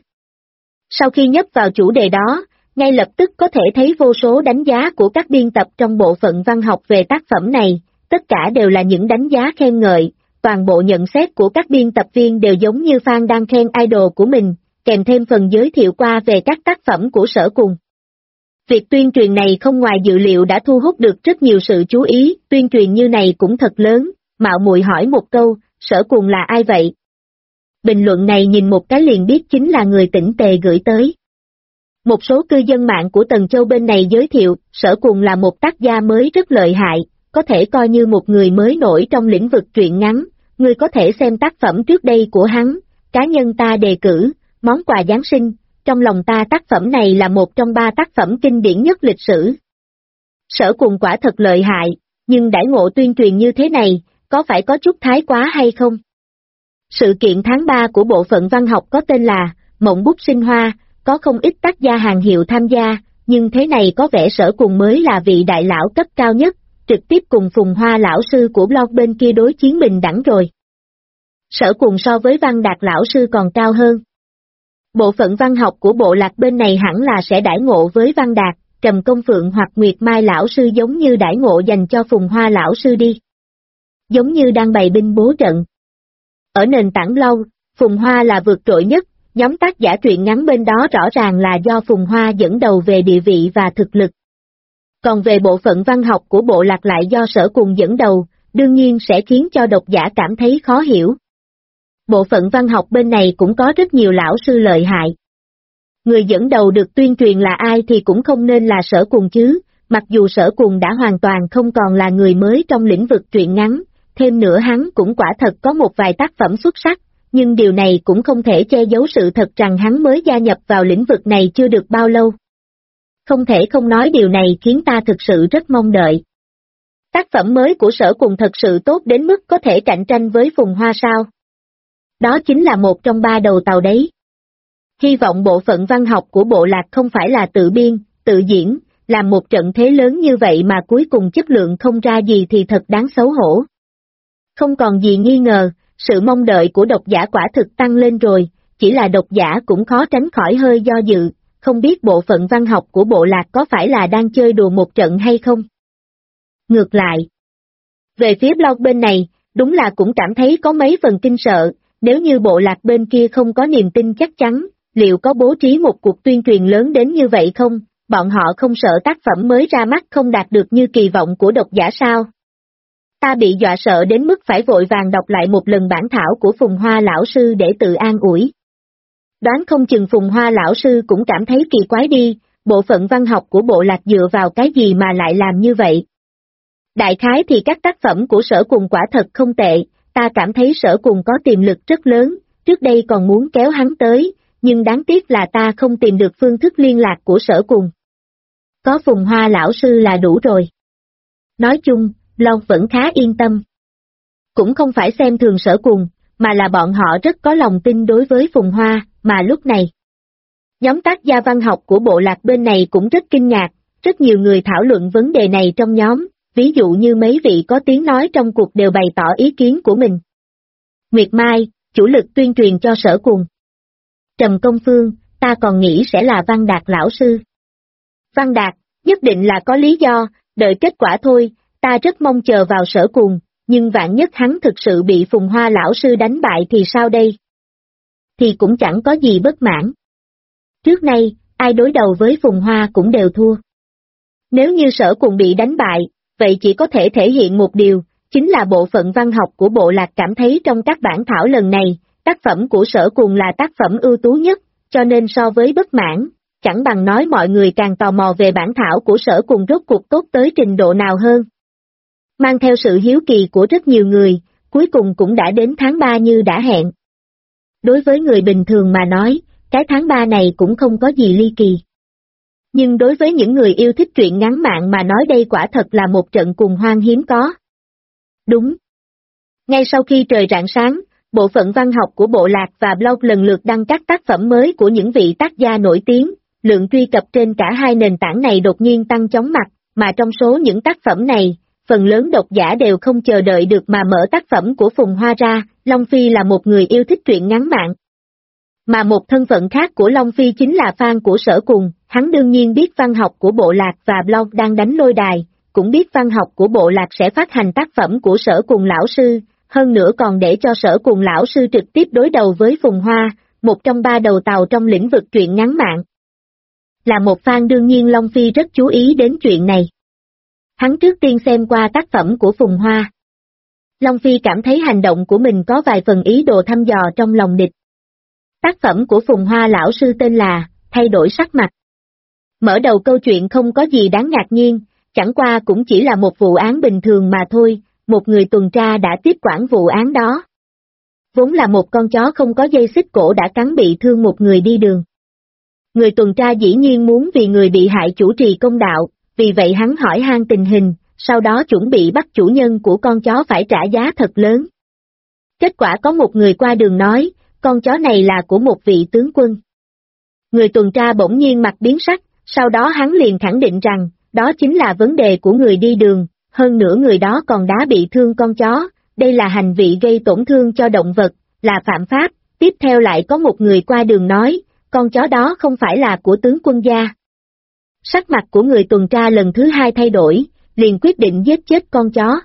Sau khi nhấp vào chủ đề đó, ngay lập tức có thể thấy vô số đánh giá của các biên tập trong bộ phận văn học về tác phẩm này, tất cả đều là những đánh giá khen ngợi, toàn bộ nhận xét của các biên tập viên đều giống như fan đang khen idol của mình, kèm thêm phần giới thiệu qua về các tác phẩm của Sở Cuồng. Việc tuyên truyền này không ngoài dự liệu đã thu hút được rất nhiều sự chú ý, tuyên truyền như này cũng thật lớn, mạo muội hỏi một câu, Sở Cuồng là ai vậy? Bình luận này nhìn một cái liền biết chính là người Tỉnh Tề gửi tới. Một số cư dân mạng của Tần Châu bên này giới thiệu, Sở Cuồng là một tác gia mới rất lợi hại, có thể coi như một người mới nổi trong lĩnh vực truyện ngắn, người có thể xem tác phẩm trước đây của hắn, cá nhân ta đề cử, món quà Giáng sinh, trong lòng ta tác phẩm này là một trong 3 tác phẩm kinh điển nhất lịch sử. Sở Cuồng quả thật lợi hại, nhưng đãi ngộ tuyên truyền như thế này, có phải có chút thái quá hay không? Sự kiện tháng 3 của bộ phận văn học có tên là Mộng Bút Sinh Hoa, có không ít tác gia hàng hiệu tham gia, nhưng thế này có vẻ Sở Cuồng mới là vị đại lão cấp cao nhất, trực tiếp cùng Phùng Hoa lão sư của blog bên kia đối chiến bình đẳng rồi. Sở Cuồng so với Văn Đạt lão sư còn cao hơn. Bộ phận văn học của Bộ Lạc bên này hẳn là sẽ đãi ngộ với Văn Đạt, Trầm Công Phượng hoặc Nguyệt Mai lão sư giống như đãi ngộ dành cho Phùng Hoa lão sư đi. Giống như đang bày binh bố trận. Ở nền tảng blog, Phùng Hoa là vượt trội nhất, nhóm tác giả truyện ngắn bên đó rõ ràng là do Phùng Hoa dẫn đầu về địa vị và thực lực. Còn về bộ phận văn học của Bộ Lạc lại do Sở Cuồng dẫn đầu, đương nhiên sẽ khiến cho độc giả cảm thấy khó hiểu. Bộ phận văn học bên này cũng có rất nhiều lão sư lợi hại. Người dẫn đầu được tuyên truyền là ai thì cũng không nên là Sở Cuồng chứ, mặc dù Sở Cuồng đã hoàn toàn không còn là người mới trong lĩnh vực truyện ngắn, thêm nữa hắn cũng quả thật có một vài tác phẩm xuất sắc, nhưng điều này cũng không thể che giấu sự thật rằng hắn mới gia nhập vào lĩnh vực này chưa được bao lâu. Không thể không nói điều này khiến ta thực sự rất mong đợi. Tác phẩm mới của Sở Cuồng thật sự tốt đến mức có thể cạnh tranh với Phùng Hoa sao? Đó chính là một trong 3 đầu tàu đấy. Hy vọng bộ phận văn học của Bộ Lạc không phải là tự biên, tự diễn, làm một trận thế lớn như vậy mà cuối cùng chất lượng không ra gì thì thật đáng xấu hổ. Không còn gì nghi ngờ, sự mong đợi của độc giả quả thực tăng lên rồi, chỉ là độc giả cũng khó tránh khỏi hơi do dự, không biết bộ phận văn học của Bộ Lạc có phải là đang chơi đùa một trận hay không. Ngược lại, về phía blog bên này, đúng là cũng cảm thấy có mấy phần kinh sợ, nếu như Bộ Lạc bên kia không có niềm tin chắc chắn, liệu có bố trí một cuộc tuyên truyền lớn đến như vậy không, bọn họ không sợ tác phẩm mới ra mắt không đạt được như kỳ vọng của độc giả sao? Ta bị dọa sợ đến mức phải vội vàng đọc lại một lần bản thảo của Phùng Hoa lão sư để tự an ủi. Đoán không chừng Phùng Hoa lão sư cũng cảm thấy kỳ quái đi, bộ phận văn học của Bộ Lạc dựa vào cái gì mà lại làm như vậy? Đại khái thì các tác phẩm của Sở Cuồng quả thật không tệ, ta cảm thấy Sở Cuồng có tiềm lực rất lớn, trước đây còn muốn kéo hắn tới, nhưng đáng tiếc là ta không tìm được phương thức liên lạc của Sở Cuồng. Có Phùng Hoa lão sư là đủ rồi. Nói chung, Long vẫn khá yên tâm. Cũng không phải xem thường Sở Cuồng, mà là bọn họ rất có lòng tin đối với Phùng Hoa, mà lúc này. Nhóm tác gia văn học của Bộ Lạc bên này cũng rất kinh ngạc, rất nhiều người thảo luận vấn đề này trong nhóm, ví dụ như mấy vị có tiếng nói trong cuộc đều bày tỏ ý kiến của mình. Nguyệt Mai, chủ lực tuyên truyền cho Sở Cuồng. Trầm Công Phương, ta còn nghĩ sẽ là Văn Đạt lão sư. Văn Đạt, nhất định là có lý do, đợi kết quả thôi, ta rất mong chờ vào Sở Cùng, nhưng vạn nhất hắn thực sự bị Phùng Hoa lão sư đánh bại thì sao đây? Thì cũng chẳng có gì bất mãn. Trước nay, ai đối đầu với Phùng Hoa cũng đều thua. Nếu như Sở Cùng bị đánh bại, vậy chỉ có thể thể hiện một điều, chính là bộ phận văn học của bộ lạc cảm thấy trong các bản thảo lần này, tác phẩm của Sở Cùng là tác phẩm ưu tú nhất, cho nên so với bất mãn, chẳng bằng nói mọi người càng tò mò về bản thảo của Sở Cùng rốt cuộc tốt tới trình độ nào hơn. Mang theo sự hiếu kỳ của rất nhiều người, cuối cùng cũng đã đến tháng 3 như đã hẹn. Đối với người bình thường mà nói, cái tháng 3 này cũng không có gì ly kỳ. Nhưng đối với những người yêu thích truyện ngắn mạng mà nói đây quả thật là một trận cuồng hoan hiếm có. Đúng. Ngay sau khi trời rạng sáng, bộ phận văn học của bộ lạc và blog lần lượt đăng các tác phẩm mới của những vị tác gia nổi tiếng, lượng truy cập trên cả hai nền tảng này đột nhiên tăng chóng mặt, mà trong số những tác phẩm này, phần lớn độc giả đều không chờ đợi được mà mở tác phẩm của Phùng Hoa ra. Long Phi là một người yêu thích truyện ngắn mạng. Mà một thân phận khác của Long Phi chính là fan của Sở Cùng, hắn đương nhiên biết văn học của bộ lạc và blog đang đánh lôi đài, cũng biết văn học của bộ lạc sẽ phát hành tác phẩm của Sở Cùng lão sư, hơn nữa còn để cho Sở Cùng lão sư trực tiếp đối đầu với Phùng Hoa, một trong ba đầu tàu trong lĩnh vực truyện ngắn mạng. Là một fan đương nhiên Long Phi rất chú ý đến chuyện này. Hắn trước tiên xem qua tác phẩm của Phùng Hoa. Long Phi cảm thấy hành động của mình có vài phần ý đồ thăm dò trong lòng địch. Tác phẩm của Phùng Hoa lão sư tên là Thay đổi sắc mặt. Mở đầu câu chuyện không có gì đáng ngạc nhiên, chẳng qua cũng chỉ là một vụ án bình thường mà thôi, một người tuần tra đã tiếp quản vụ án đó. Vốn là một con chó không có dây xích cổ đã cắn bị thương một người đi đường. Người tuần tra dĩ nhiên muốn vì người bị hại chủ trì công đạo, vì vậy hắn hỏi han tình hình, sau đó chuẩn bị bắt chủ nhân của con chó phải trả giá thật lớn. Kết quả có một người qua đường nói, con chó này là của một vị tướng quân. Người tuần tra bỗng nhiên mặt biến sắc, sau đó hắn liền khẳng định rằng, đó chính là vấn đề của người đi đường, hơn nữa người đó còn đã bị thương con chó, đây là hành vi gây tổn thương cho động vật, là phạm pháp. Tiếp theo lại có một người qua đường nói, con chó đó không phải là của tướng quân gia. Sắc mặt của người tuần tra lần thứ hai thay đổi, liền quyết định giết chết con chó.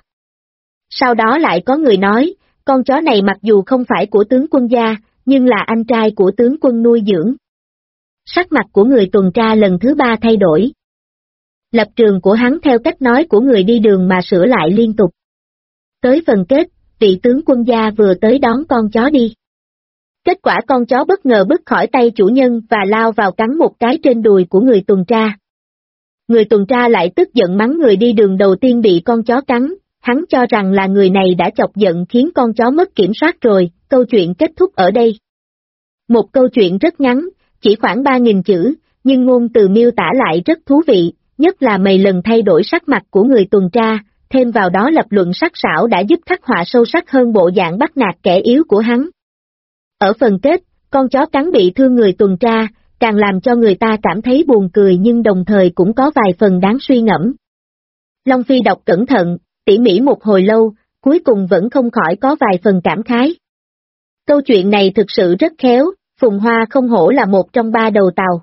Sau đó lại có người nói, con chó này mặc dù không phải của tướng quân gia, nhưng là anh trai của tướng quân nuôi dưỡng. Sắc mặt của người tuần tra lần thứ ba thay đổi. Lập trường của hắn theo cách nói của người đi đường mà sửa lại liên tục. Tới phần kết, vị tướng quân gia vừa tới đón con chó đi. Kết quả con chó bất ngờ bứt khỏi tay chủ nhân và lao vào cắn một cái trên đùi của người tuần tra. Người tuần tra lại tức giận mắng người đi đường đầu tiên bị con chó cắn, hắn cho rằng là người này đã chọc giận khiến con chó mất kiểm soát rồi, câu chuyện kết thúc ở đây. Một câu chuyện rất ngắn, chỉ khoảng 3.000 chữ, nhưng ngôn từ miêu tả lại rất thú vị, nhất là mấy lần thay đổi sắc mặt của người tuần tra, thêm vào đó lập luận sắc sảo đã giúp khắc họa sâu sắc hơn bộ dạng bắt nạt kẻ yếu của hắn. Ở phần kết, con chó cắn bị thương người tuần tra, càng làm cho người ta cảm thấy buồn cười nhưng đồng thời cũng có vài phần đáng suy ngẫm. Long Phi đọc cẩn thận, tỉ mỉ một hồi lâu, cuối cùng vẫn không khỏi có vài phần cảm khái. Câu chuyện này thực sự rất khéo, Phùng Hoa không hổ là một trong ba đầu tàu.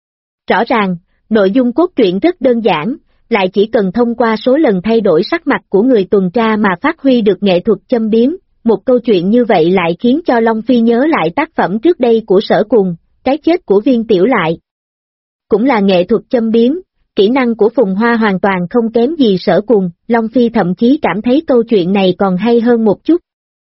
Rõ ràng, nội dung cốt truyện rất đơn giản, lại chỉ cần thông qua số lần thay đổi sắc mặt của người tuần tra mà phát huy được nghệ thuật châm biếm, một câu chuyện như vậy lại khiến cho Long Phi nhớ lại tác phẩm trước đây của Sở Cùng, Cái chết của Viên Tiểu Lại. Cũng là nghệ thuật châm biếm, kỹ năng của Phùng Hoa hoàn toàn không kém gì Sở Cùng, Long Phi thậm chí cảm thấy câu chuyện này còn hay hơn một chút.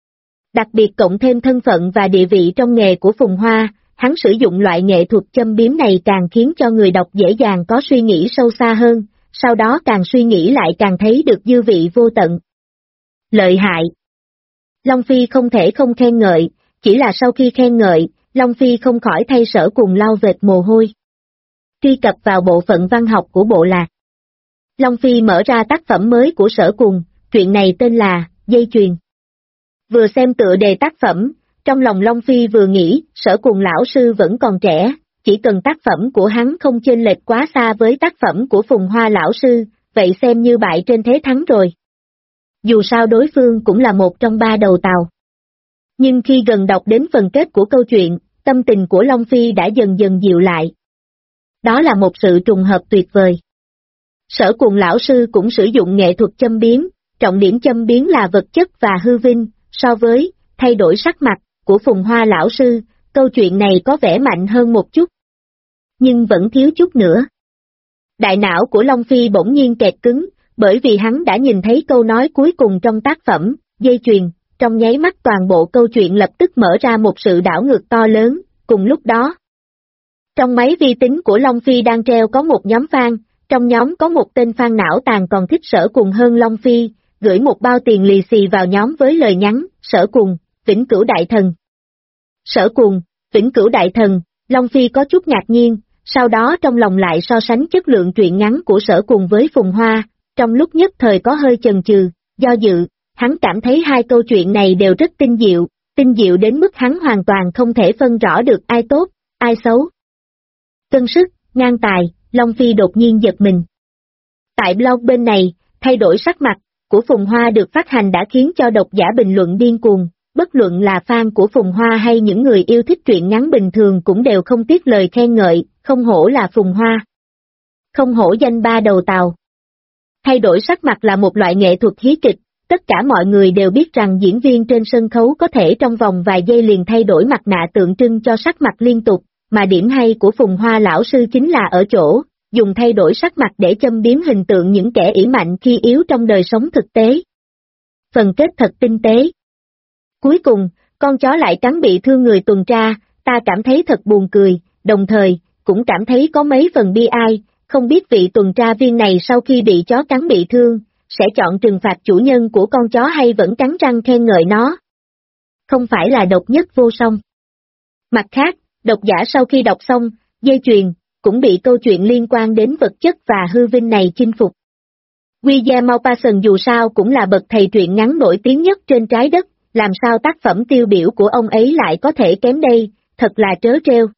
Đặc biệt cộng thêm thân phận và địa vị trong nghề của Phùng Hoa, hắn sử dụng loại nghệ thuật châm biếm này càng khiến cho người đọc dễ dàng có suy nghĩ sâu xa hơn, sau đó càng suy nghĩ lại càng thấy được dư vị vô tận. Lợi hại. Long Phi không thể không khen ngợi, chỉ là sau khi khen ngợi, Long Phi không khỏi thay Sở Cùng lau vệt mồ hôi. Truy cập vào bộ phận văn học của bộ lạc. Long Phi mở ra tác phẩm mới của Sở Cùng, truyện này tên là Dây Chuyền. Vừa xem tựa đề tác phẩm, trong lòng Long Phi vừa nghĩ, Sở Cùng lão sư vẫn còn trẻ, chỉ cần tác phẩm của hắn không chênh lệch quá xa với tác phẩm của Phùng Hoa lão sư, vậy xem như bại trên thế thắng rồi. Dù sao đối phương cũng là một trong ba đầu tàu. Nhưng khi gần đọc đến phần kết của câu chuyện, tâm tình của Long Phi đã dần dần dịu lại. Đó là một sự trùng hợp tuyệt vời. Sở Cùng lão sư cũng sử dụng nghệ thuật châm biếm, trọng điểm châm biếm là vật chất và hư vinh, so với thay đổi sắc mặt của Phùng Hoa lão sư, câu chuyện này có vẻ mạnh hơn một chút. Nhưng vẫn thiếu chút nữa. Đại não của Long Phi bỗng nhiên kẹt cứng, bởi vì hắn đã nhìn thấy câu nói cuối cùng trong tác phẩm, dây chuyền, trong nháy mắt toàn bộ câu chuyện lập tức mở ra một sự đảo ngược to lớn, cùng lúc đó. Trong máy vi tính của Long Phi đang treo có một nhóm fan, trong nhóm có một tên fan não tàn còn thích Sở Cùng hơn Long Phi, gửi một bao tiền lì xì vào nhóm với lời nhắn, Sở Cùng, vĩnh cửu đại thần. Sở Cùng, vĩnh cửu đại thần, Long Phi có chút ngạc nhiên, sau đó trong lòng lại so sánh chất lượng truyện ngắn của Sở Cùng với Phùng Hoa, trong lúc nhất thời có hơi chần chừ, do dự, hắn cảm thấy hai câu chuyện này đều rất tinh diệu đến mức hắn hoàn toàn không thể phân rõ được ai tốt, ai xấu. Cân sức, ngang tài, Long Phi đột nhiên giật mình. Tại blog bên này, thay đổi sắc mặt của Phùng Hoa được phát hành đã khiến cho độc giả bình luận điên cuồng, bất luận là fan của Phùng Hoa hay những người yêu thích truyện ngắn bình thường cũng đều không tiếc lời khen ngợi, không hổ là Phùng Hoa. Không hổ danh ba đầu tàu. Thay đổi sắc mặt là một loại nghệ thuật hí kịch, tất cả mọi người đều biết rằng diễn viên trên sân khấu có thể trong vòng vài giây liền thay đổi mặt nạ tượng trưng cho sắc mặt liên tục, mà điểm hay của Phùng Hoa lão sư chính là ở chỗ, dùng thay đổi sắc mặt để châm biếm hình tượng những kẻ ỷ mạnh khi yếu trong đời sống thực tế. Phần kết thật tinh tế. Cuối cùng, con chó lại cắn bị thương người tuần tra, ta cảm thấy thật buồn cười, đồng thời, cũng cảm thấy có mấy phần bi ai, không biết vị tuần tra viên này sau khi bị chó cắn bị thương, sẽ chọn trừng phạt chủ nhân của con chó hay vẫn cắn răng khen ngợi nó. Không phải là độc nhất vô song. Mặt khác, độc giả sau khi đọc xong, dây chuyền, cũng bị câu chuyện liên quan đến vật chất và hư vinh này chinh phục. William Maupassant dù sao cũng là bậc thầy truyện ngắn nổi tiếng nhất trên trái đất, làm sao tác phẩm tiêu biểu của ông ấy lại có thể kém đây, thật là trớ trêu.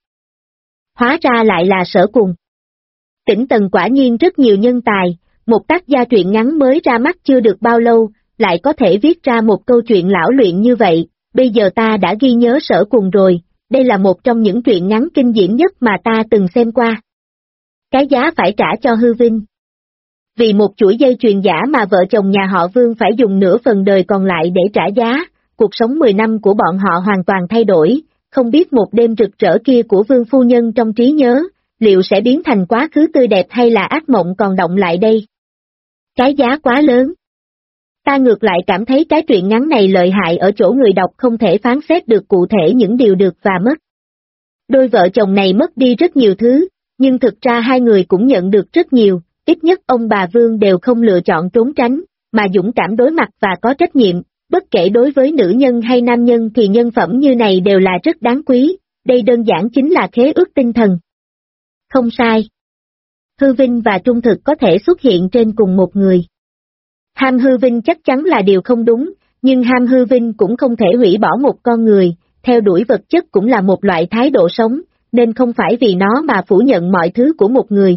Hóa ra lại là Sở Cùng. Tỉnh Tần quả nhiên rất nhiều nhân tài, một tác gia truyện ngắn mới ra mắt chưa được bao lâu, lại có thể viết ra một câu chuyện lão luyện như vậy, bây giờ ta đã ghi nhớ Sở Cùng rồi, đây là một trong những truyện ngắn kinh điển nhất mà ta từng xem qua. Cái giá phải trả cho hư vinh. Vì một chuỗi dây chuyền giả mà vợ chồng nhà họ Vương phải dùng nửa phần đời còn lại để trả giá, cuộc sống 10 năm của bọn họ hoàn toàn thay đổi, không biết một đêm rực rỡ kia của Vương phu nhân trong trí nhớ, liệu sẽ biến thành quá khứ tươi đẹp hay là ác mộng còn động lại đây? Cái giá quá lớn. Ta ngược lại cảm thấy cái truyện ngắn này lợi hại ở chỗ người đọc không thể phán xét được cụ thể những điều được và mất. Đôi vợ chồng này mất đi rất nhiều thứ, nhưng thực ra hai người cũng nhận được rất nhiều, ít nhất ông bà Vương đều không lựa chọn trốn tránh, mà dũng cảm đối mặt và có trách nhiệm, bất kể đối với nữ nhân hay nam nhân thì nhân phẩm như này đều là rất đáng quý, đây đơn giản chính là khế ước tinh thần. Không sai. Hư vinh và trung thực có thể xuất hiện trên cùng một người. Ham hư vinh chắc chắn là điều không đúng, nhưng ham hư vinh cũng không thể hủy bỏ một con người, theo đuổi vật chất cũng là một loại thái độ sống, nên không phải vì nó mà phủ nhận mọi thứ của một người.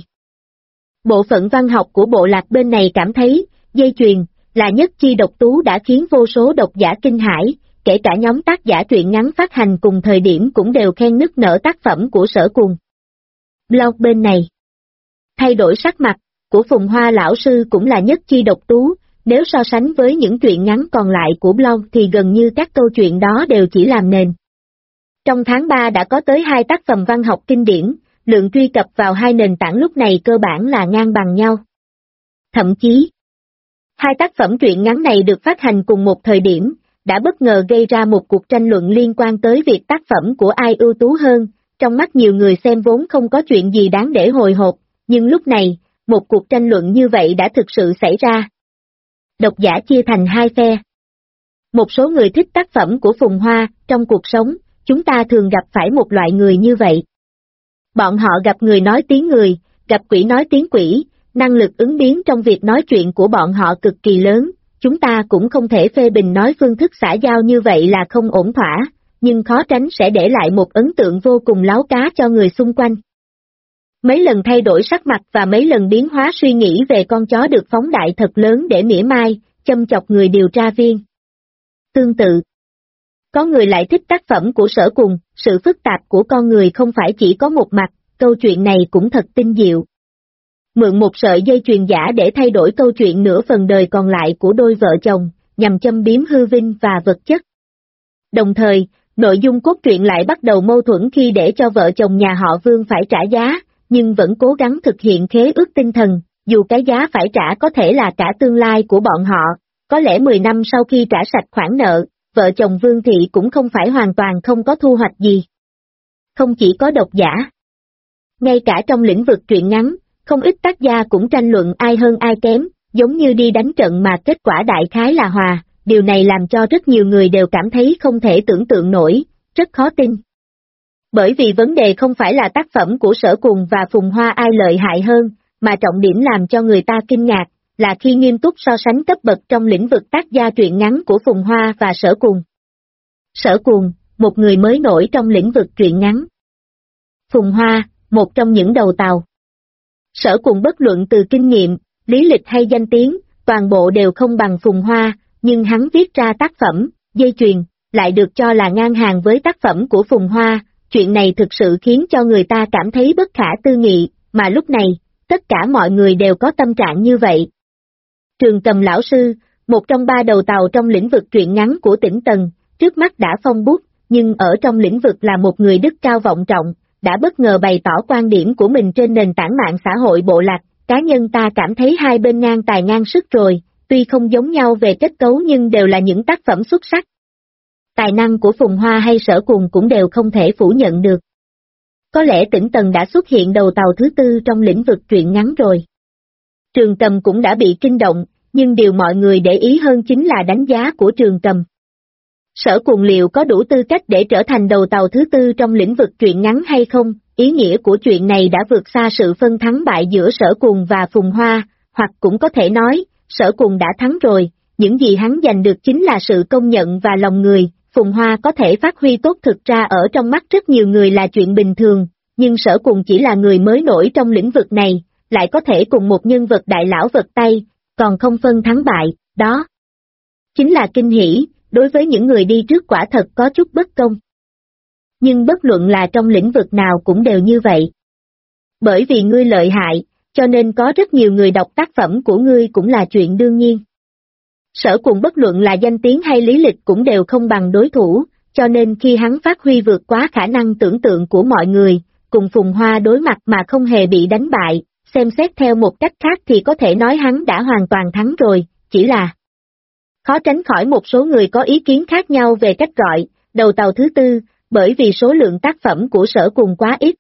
Bộ phận văn học của bộ lạc bên này cảm thấy, dây chuyền, là nhất chi độc tú đã khiến vô số độc giả kinh hãi, kể cả nhóm tác giả truyện ngắn phát hành cùng thời điểm cũng đều khen nức nở tác phẩm của Sở Cùng. Blog bên này. Thay đổi sắc mặt, của Phùng Hoa lão sư cũng là nhất chi độc tú, nếu so sánh với những truyện ngắn còn lại của blog thì gần như các câu chuyện đó đều chỉ làm nền. Trong tháng 3 đã có tới 2 tác phẩm văn học kinh điển, lượng truy cập vào hai nền tảng lúc này cơ bản là ngang bằng nhau. Thậm chí, hai tác phẩm truyện ngắn này được phát hành cùng một thời điểm, đã bất ngờ gây ra một cuộc tranh luận liên quan tới việc tác phẩm của ai ưu tú hơn, trong mắt nhiều người xem vốn không có chuyện gì đáng để hồi hộp, nhưng lúc này, một cuộc tranh luận như vậy đã thực sự xảy ra. Độc giả chia thành hai phe. Một số người thích tác phẩm của Phùng Hoa, trong cuộc sống, chúng ta thường gặp phải một loại người như vậy. Bọn họ gặp người nói tiếng người, gặp quỷ nói tiếng quỷ, năng lực ứng biến trong việc nói chuyện của bọn họ cực kỳ lớn, chúng ta cũng không thể phê bình nói phương thức xã giao như vậy là không ổn thỏa, nhưng khó tránh sẽ để lại một ấn tượng vô cùng láo cá cho người xung quanh. Mấy lần thay đổi sắc mặt và mấy lần biến hóa suy nghĩ về con chó được phóng đại thật lớn để mỉa mai, châm chọc người điều tra viên. Tương tự, Có người lại thích tác phẩm của Sở Cùng, sự phức tạp của con người không phải chỉ có một mặt, câu chuyện này cũng thật tinh diệu. Mượn một sợi dây chuyền giả để thay đổi câu chuyện nửa phần đời còn lại của đôi vợ chồng, nhằm châm biếm hư vinh và vật chất. Đồng thời, nội dung cốt truyện lại bắt đầu mâu thuẫn khi để cho vợ chồng nhà họ Vương phải trả giá, nhưng vẫn cố gắng thực hiện khế ước tinh thần, dù cái giá phải trả có thể là cả tương lai của bọn họ, có lẽ 10 năm sau khi trả sạch khoản nợ, vợ chồng Vương Thị cũng không phải hoàn toàn không có thu hoạch gì. Không chỉ có độc giả. Ngay cả trong lĩnh vực truyện ngắn, không ít tác gia cũng tranh luận ai hơn ai kém, giống như đi đánh trận mà kết quả đại khái là hòa, điều này làm cho rất nhiều người đều cảm thấy không thể tưởng tượng nổi, rất khó tin. Bởi vì vấn đề không phải là tác phẩm của Sở Cùng và Phùng Hoa ai lợi hại hơn, mà trọng điểm làm cho người ta kinh ngạc, là khi nghiêm túc so sánh cấp bậc trong lĩnh vực tác gia truyện ngắn của Phùng Hoa và Sở Cùng. Sở Cùng, một người mới nổi trong lĩnh vực truyện ngắn. Phùng Hoa, một trong những đầu tàu. Sở Cùng bất luận từ kinh nghiệm, lý lịch hay danh tiếng, toàn bộ đều không bằng Phùng Hoa, nhưng hắn viết ra tác phẩm, dây chuyền, lại được cho là ngang hàng với tác phẩm của Phùng Hoa, chuyện này thực sự khiến cho người ta cảm thấy bất khả tư nghị, mà lúc này, tất cả mọi người đều có tâm trạng như vậy. Trường Cầm lão sư, một trong 3 đầu tàu trong lĩnh vực truyện ngắn của tỉnh Tần, trước mắt đã phong bút, nhưng ở trong lĩnh vực là một người đức cao vọng trọng, đã bất ngờ bày tỏ quan điểm của mình trên nền tảng mạng xã hội bộ lạc, cá nhân ta cảm thấy hai bên ngang tài ngang sức rồi, tuy không giống nhau về kết cấu nhưng đều là những tác phẩm xuất sắc. Tài năng của Phùng Hoa hay Sở Cùng cũng đều không thể phủ nhận được. Có lẽ tỉnh Tần đã xuất hiện đầu tàu thứ 4 trong lĩnh vực truyện ngắn rồi. Trường Cầm cũng đã bị kinh động, nhưng điều mọi người để ý hơn chính là đánh giá của Trường Cầm. Sở Cùng liệu có đủ tư cách để trở thành đầu tàu thứ 4 trong lĩnh vực truyện ngắn hay không? Ý nghĩa của chuyện này đã vượt xa sự phân thắng bại giữa Sở Cùng và Phùng Hoa, hoặc cũng có thể nói, Sở Cùng đã thắng rồi, những gì hắn giành được chính là sự công nhận và lòng người. Phùng Hoa có thể phát huy tốt thực ra ở trong mắt rất nhiều người là chuyện bình thường, nhưng Sở Cùng chỉ là người mới nổi trong lĩnh vực này, lại có thể cùng một nhân vật đại lão vật tay, còn không phân thắng bại, đó chính là kinh hỉ, đối với những người đi trước quả thật có chút bất công. Nhưng bất luận là trong lĩnh vực nào cũng đều như vậy. Bởi vì ngươi lợi hại, cho nên có rất nhiều người đọc tác phẩm của ngươi cũng là chuyện đương nhiên. Sở Cùng bất luận là danh tiếng hay lý lịch cũng đều không bằng đối thủ, cho nên khi hắn phát huy vượt quá khả năng tưởng tượng của mọi người, cùng Phùng Hoa đối mặt mà không hề bị đánh bại, xem xét theo một cách khác thì có thể nói hắn đã hoàn toàn thắng rồi, chỉ là khó tránh khỏi một số người có ý kiến khác nhau về cách gọi đầu tàu thứ 4, bởi vì số lượng tác phẩm của Sở Cùng quá ít.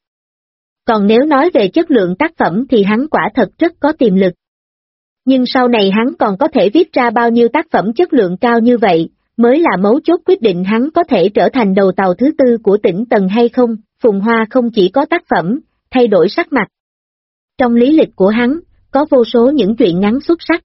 Còn nếu nói về chất lượng tác phẩm thì hắn quả thật rất có tiềm lực. Nhưng sau này hắn còn có thể viết ra bao nhiêu tác phẩm chất lượng cao như vậy, mới là mấu chốt quyết định hắn có thể trở thành đầu tàu thứ 4 của tỉnh Tần hay không. Phùng Hoa không chỉ có tác phẩm, thay đổi sắc mặt. Trong lý lịch của hắn, có vô số những truyện ngắn xuất sắc.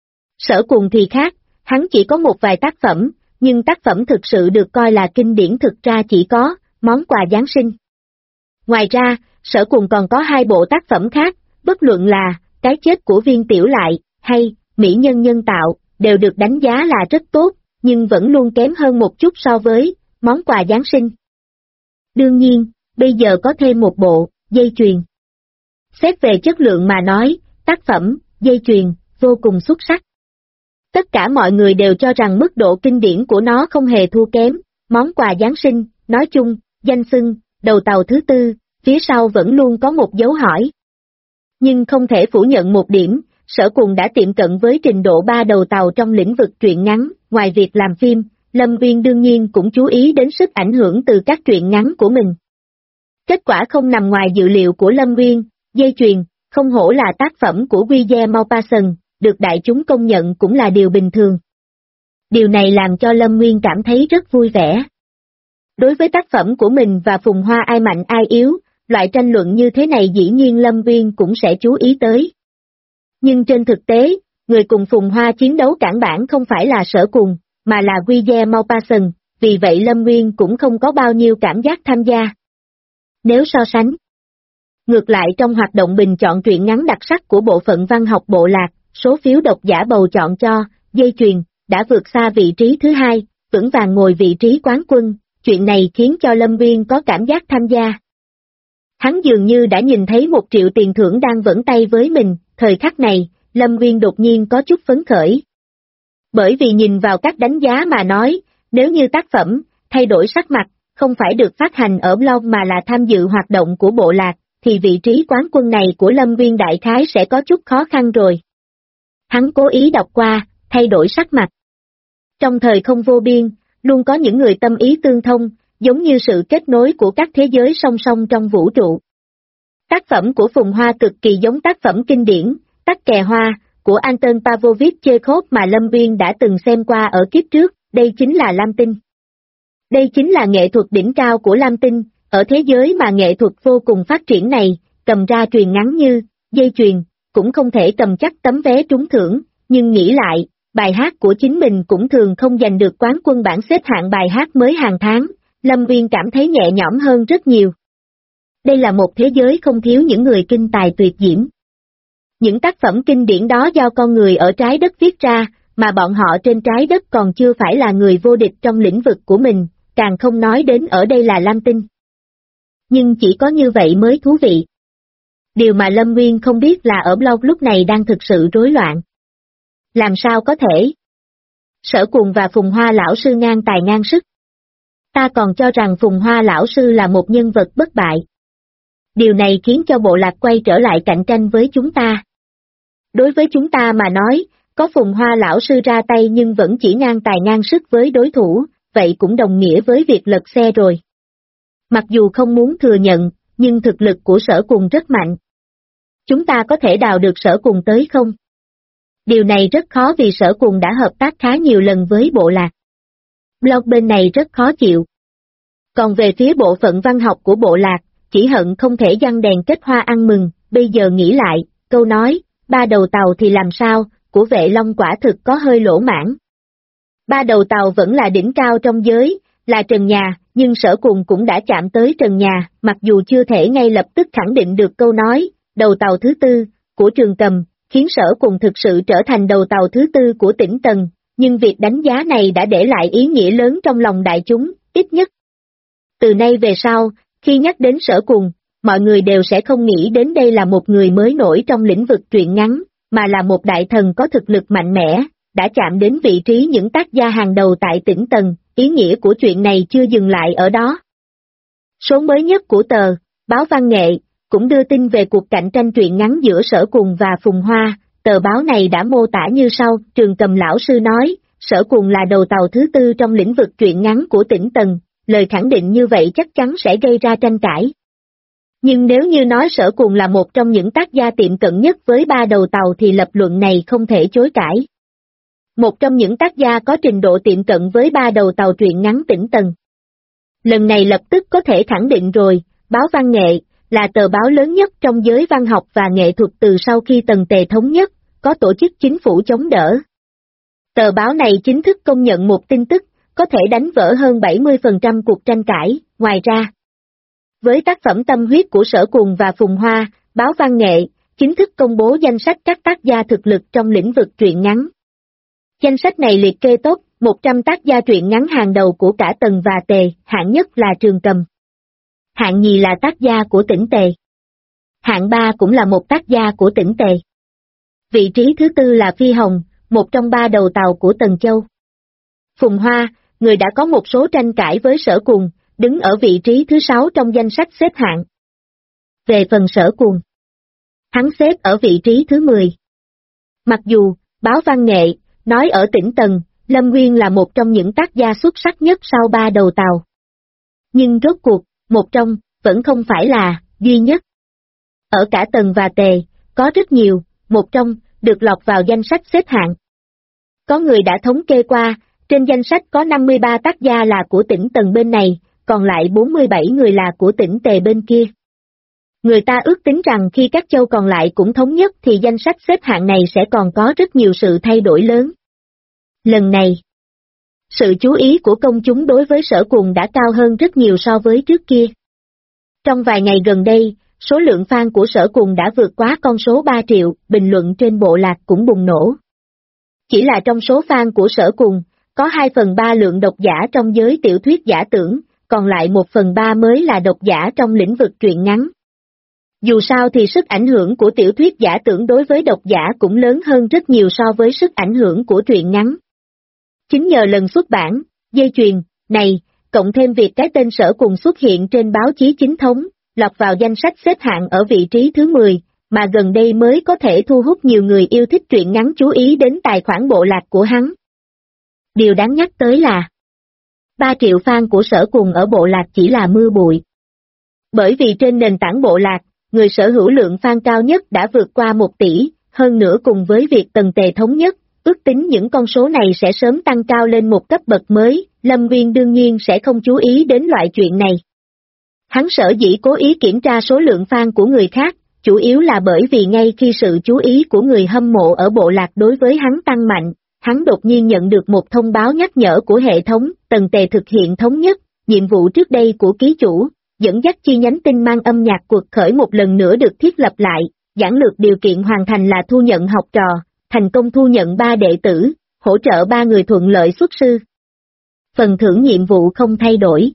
Sở Cùng thì khác, hắn chỉ có một vài tác phẩm, nhưng tác phẩm thực sự được coi là kinh điển thực ra chỉ có Món quà Giáng sinh. Ngoài ra, Sở Cùng còn có 2 bộ tác phẩm khác, bất luận là Cái chết của Viên Tiểu Lại, hay Mỹ nhân nhân tạo, đều được đánh giá là rất tốt, nhưng vẫn luôn kém hơn một chút so với Món quà Giáng sinh. Đương nhiên, bây giờ có thêm một bộ, Dây chuyền. Xét về chất lượng mà nói, tác phẩm, Dây chuyền, vô cùng xuất sắc. Tất cả mọi người đều cho rằng mức độ kinh điển của nó không hề thua kém, Món quà Giáng sinh, nói chung, danh xưng, đầu tàu thứ 4, phía sau vẫn luôn có một dấu hỏi. Nhưng không thể phủ nhận một điểm, Sở Cùng đã tiệm cận với trình độ 3 đầu tàu trong lĩnh vực truyện ngắn, ngoài việc làm phim, Lâm Uyên đương nhiên cũng chú ý đến sức ảnh hưởng từ các truyện ngắn của mình. Kết quả không nằm ngoài dự liệu của Lâm Uyên, Dây chuyền, không hổ là tác phẩm của Guillermo Maupassant, được đại chúng công nhận cũng là điều bình thường. Điều này làm cho Lâm Nguyên cảm thấy rất vui vẻ. Đối với tác phẩm của mình và Phùng Hoa ai mạnh ai yếu, loại tranh luận như thế này dĩ nhiên Lâm Nguyên cũng sẽ chú ý tới. Nhưng trên thực tế, người cùng Phùng Hoa chiến đấu cản bản không phải là Sở Cùng, mà là Guillermo Maupassant, vì vậy Lâm Nguyên cũng không có bao nhiêu cảm giác tham gia. Nếu so sánh, ngược lại trong hoạt động bình chọn truyện ngắn đặc sắc của bộ phận văn học bộ lạc, số phiếu độc giả bầu chọn cho Dây chuyền đã vượt xa vị trí thứ 2, vững vàng ngồi vị trí quán quân, chuyện này khiến cho Lâm Nguyên có cảm giác tham gia. Hắn dường như đã nhìn thấy 1 triệu tiền thưởng đang vẫn tay với mình, thời khắc này, Lâm Nguyên đột nhiên có chút phấn khởi. Bởi vì nhìn vào các đánh giá mà nói, nếu như tác phẩm, thay đổi sắc mặt, không phải được phát hành ở blog mà là tham dự hoạt động của bộ lạc, thì vị trí quán quân này của Lâm Nguyên đại khái sẽ có chút khó khăn rồi. Hắn cố ý đọc qua, thay đổi sắc mặt. Trong thời không vô biên, luôn có những người tâm ý tương thông, giống như sự kết nối của các thế giới song song trong vũ trụ. Tác phẩm của Phùng Hoa cực kỳ giống tác phẩm kinh điển, Tắc Kè Hoa, của Anton Pavlovich Chekhov mà Lâm Nguyên đã từng xem qua ở kiếp trước, đây chính là Lam Tinh. Đây chính là nghệ thuật đỉnh cao của Lam Tinh, ở thế giới mà nghệ thuật vô cùng phát triển này, cầm ra truyền ngắn như, dây chuyền, cũng không thể cầm chắc tấm vé trúng thưởng, nhưng nghĩ lại, bài hát của chính mình cũng thường không giành được quán quân bảng xếp hạng bài hát mới hàng tháng, Lâm Nguyên cảm thấy nhẹ nhõm hơn rất nhiều. Đây là một thế giới không thiếu những người kinh tài tuyệt diễm. Những tác phẩm kinh điển đó do con người ở trái đất viết ra, mà bọn họ trên trái đất còn chưa phải là người vô địch trong lĩnh vực của mình, càng không nói đến ở đây là Lam Tinh. Nhưng chỉ có như vậy mới thú vị. Điều mà Lâm Nguyên không biết là ở blog lúc này đang thực sự rối loạn. Làm sao có thể? Sở Cuồng và Phùng Hoa lão sư ngang tài ngang sức. Ta còn cho rằng Phùng Hoa lão sư là một nhân vật bất bại. Điều này khiến cho bộ lạc quay trở lại cạnh tranh với chúng ta. Đối với chúng ta mà nói, có Phùng Hoa lão sư ra tay nhưng vẫn chỉ ngang tài ngang sức với đối thủ, vậy cũng đồng nghĩa với việc lật xe rồi. Mặc dù không muốn thừa nhận, nhưng thực lực của Sở Cuồng rất mạnh. Chúng ta có thể đào được Sở Cuồng tới không? Điều này rất khó vì Sở Cuồng đã hợp tác khá nhiều lần với bộ lạc. Blog bên này rất khó chịu. Còn về phía bộ phận văn học của bộ lạc, chỉ hận không thể giăng đèn kết hoa ăn mừng, bây giờ nghĩ lại, câu nói, 3 đầu tàu thì làm sao, của Vệ Long quả thực có hơi lỗ mãn. 3 đầu tàu vẫn là đỉnh cao trong giới, là trần nhà, nhưng Sở Cuồng cũng đã chạm tới trần nhà, mặc dù chưa thể ngay lập tức khẳng định được câu nói, đầu tàu thứ 4, của Trường Cầm, khiến Sở Cuồng thực sự trở thành đầu tàu thứ 4 của tỉnh Tần, nhưng việc đánh giá này đã để lại ý nghĩa lớn trong lòng đại chúng, ít nhất. Từ nay về sau, khi nhắc đến Sở Cuồng, mọi người đều sẽ không nghĩ đến đây là một người mới nổi trong lĩnh vực truyện ngắn, mà là một đại thần có thực lực mạnh mẽ, đã chạm đến vị trí những tác gia hàng đầu tại tỉnh Tần, ý nghĩa của chuyện này chưa dừng lại ở đó. Số mới nhất của tờ, báo Văn Nghệ, cũng đưa tin về cuộc cạnh tranh truyện ngắn giữa Sở Cuồng và Phùng Hoa, tờ báo này đã mô tả như sau, Trường Cầm lão sư nói, Sở Cuồng là đầu tàu thứ 4 trong lĩnh vực truyện ngắn của tỉnh Tần, lời khẳng định như vậy chắc chắn sẽ gây ra tranh cãi. Nhưng nếu như nói Sở Cuồng là một trong những tác gia tiệm cận nhất với 3 đầu tàu thì lập luận này không thể chối cãi. Một trong những tác gia có trình độ tiệm cận với 3 đầu tàu truyện ngắn tỉnh Tần. Lần này lập tức có thể khẳng định rồi, báo Văn Nghệ, là tờ báo lớn nhất trong giới văn học và nghệ thuật từ sau khi Tần Tề thống nhất, có tổ chức chính phủ chống đỡ. Tờ báo này chính thức công nhận một tin tức, có thể đánh vỡ hơn 70% cuộc tranh cãi, ngoài ra. Với tác phẩm tâm huyết của Sở Cuồng và Phùng Hoa, báo Văn Nghệ, chính thức công bố danh sách các tác gia thực lực trong lĩnh vực truyện ngắn. Danh sách này liệt kê top 100 tác gia truyện ngắn hàng đầu của cả Tần và Tề, hạng nhất là Trường Cầm. Hạng nhì là tác gia của tỉnh Tề. Hạng 3 cũng là một tác gia của tỉnh Tề. Vị trí thứ 4 là Phi Hồng, một trong 3 đầu tàu của Tần Châu. Phùng Hoa, người đã có một số tranh cãi với Sở Cuồng, đứng ở vị trí thứ 6 trong danh sách xếp hạng. Về phần Sở Cuồng, hắn xếp ở vị trí thứ 10. Mặc dù, báo Văn Nghệ, nói ở tỉnh Tần, Lâm Nguyên là một trong những tác gia xuất sắc nhất sau 3 đầu tàu. Nhưng rốt cuộc, một trong, vẫn không phải là, duy nhất. Ở cả Tần và Tề, có rất nhiều, một trong, được lọt vào danh sách xếp hạng. Có người đã thống kê qua, trên danh sách có 53 tác gia là của tỉnh Tần bên này, còn lại 47 người là của tỉnh Tề bên kia. Người ta ước tính rằng khi các châu còn lại cũng thống nhất thì danh sách xếp hạng này sẽ còn có rất nhiều sự thay đổi lớn. Lần này, sự chú ý của công chúng đối với Sở Cuồng đã cao hơn rất nhiều so với trước kia. Trong vài ngày gần đây, số lượng fan của Sở Cuồng đã vượt quá con số 3 triệu, bình luận trên bộ lạc cũng bùng nổ. Chỉ là trong số fan của Sở Cuồng, có 2/3 lượng độc giả trong giới tiểu thuyết giả tưởng, còn lại 1/3 mới là độc giả trong lĩnh vực truyện ngắn. Dù sao thì sức ảnh hưởng của tiểu thuyết giả tưởng đối với độc giả cũng lớn hơn rất nhiều so với sức ảnh hưởng của truyện ngắn. Chính nhờ lần xuất bản, dây chuyền, này, cộng thêm việc cái tên Sở Cùng xuất hiện trên báo chí chính thống, lọt vào danh sách xếp hạng ở vị trí thứ 10, mà gần đây mới có thể thu hút nhiều người yêu thích truyện ngắn chú ý đến tài khoản bộ lạc của hắn. Điều đáng nhắc tới là 3 triệu fan của Sở Cùng ở bộ lạc chỉ là mưa bụi. Bởi vì trên nền tảng bộ lạc, người sở hữu lượng fan cao nhất đã vượt qua 1 tỷ, hơn nữa cùng với việc tần tề thống nhất, ước tính những con số này sẽ sớm tăng cao lên một cấp bậc mới, Lâm Nguyên đương nhiên sẽ không chú ý đến loại chuyện này. Hắn sở dĩ cố ý kiểm tra số lượng fan của người khác, chủ yếu là bởi vì ngay khi sự chú ý của người hâm mộ ở bộ lạc đối với hắn tăng mạnh, hắn đột nhiên nhận được một thông báo nhắc nhở của hệ thống, tần tề thực hiện thống nhất, nhiệm vụ trước đây của ký chủ, dẫn dắt chi nhánh tinh mang âm nhạc cuộc khởi một lần nữa được thiết lập lại, giản lược điều kiện hoàn thành là thu nhận học trò, thành công thu nhận 3 đệ tử, hỗ trợ 3 người thuận lợi xuất sư. Phần thưởng nhiệm vụ không thay đổi.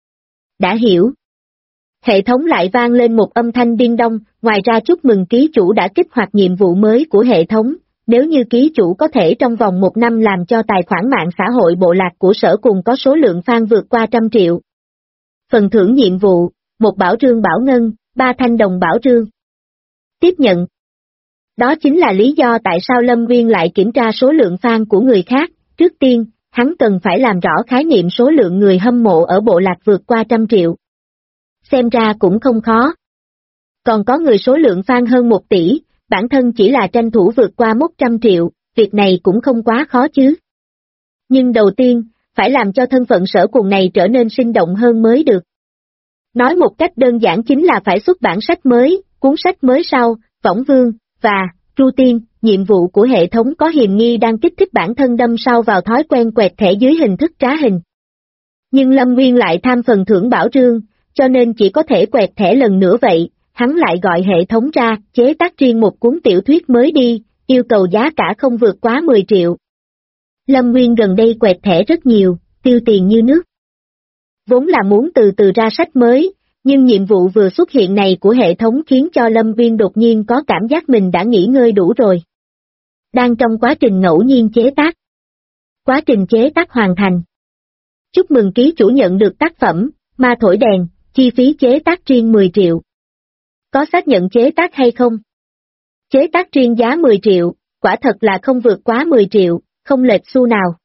Đã hiểu. Hệ thống lại vang lên một âm thanh điên đông, ngoài ra chúc mừng ký chủ đã kích hoạt nhiệm vụ mới của hệ thống, nếu như ký chủ có thể trong vòng 1 năm làm cho tài khoản mạng xã hội bộ lạc của Sở Cùng có số lượng fan vượt qua 100 triệu. Phần thưởng nhiệm vụ, 1 bảo trương bảo ngân, 3 thanh đồng bảo trương. Tiếp nhận. Đó chính là lý do tại sao Lâm Nguyên lại kiểm tra số lượng fan của người khác, trước tiên, hắn cần phải làm rõ khái niệm số lượng người hâm mộ ở bộ lạc vượt qua 100 triệu. Xem ra cũng không khó. Còn có người số lượng fan hơn 1 tỷ, bản thân chỉ là tranh thủ vượt qua 100 triệu, việc này cũng không quá khó chứ. Nhưng đầu tiên, phải làm cho thân phận Sở Cùng này trở nên sinh động hơn mới được. Nói một cách đơn giản chính là phải xuất bản sách mới, cuốn sách mới sau, Võng Vương, và, Tru Tiên, nhiệm vụ của hệ thống có hiềm nghi đang kích thích bản thân đâm sâu vào thói quen quẹt thẻ dưới hình thức trá hình. Nhưng Lâm Nguyên lại tham phần thưởng bảo trương, cho nên chỉ có thể quẹt thẻ lần nữa vậy, hắn lại gọi hệ thống ra, chế tác riêng một cuốn tiểu thuyết mới đi, yêu cầu giá cả không vượt quá 10 triệu. Lâm Nguyên gần đây quẹt thẻ rất nhiều, tiêu tiền như nước. Vốn là muốn từ từ ra sách mới, nhưng nhiệm vụ vừa xuất hiện này của hệ thống khiến cho Lâm Nguyên đột nhiên có cảm giác mình đã nghỉ ngơi đủ rồi. Đang trong quá trình ngẫu nhiên chế tác. Quá trình chế tác hoàn thành. Chúc mừng ký chủ nhận được tác phẩm, Ma Thổi Đèn, chi phí chế tác riêng 10 triệu. Có xác nhận chế tác hay không? Chế tác riêng giá 10 triệu, quả thật là không vượt quá 10 triệu, không lệch xu nào.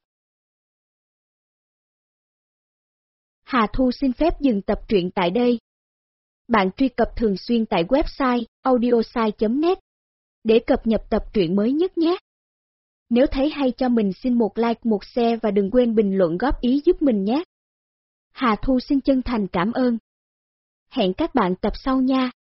Hà Thu xin phép dừng tập truyện tại đây. Bạn truy cập thường xuyên tại website audiosai.net để cập nhật tập truyện mới nhất nhé. Nếu thấy hay cho mình xin một like, một share và đừng quên bình luận góp ý giúp mình nhé. Hà Thu xin chân thành cảm ơn. Hẹn các bạn tập sau nha.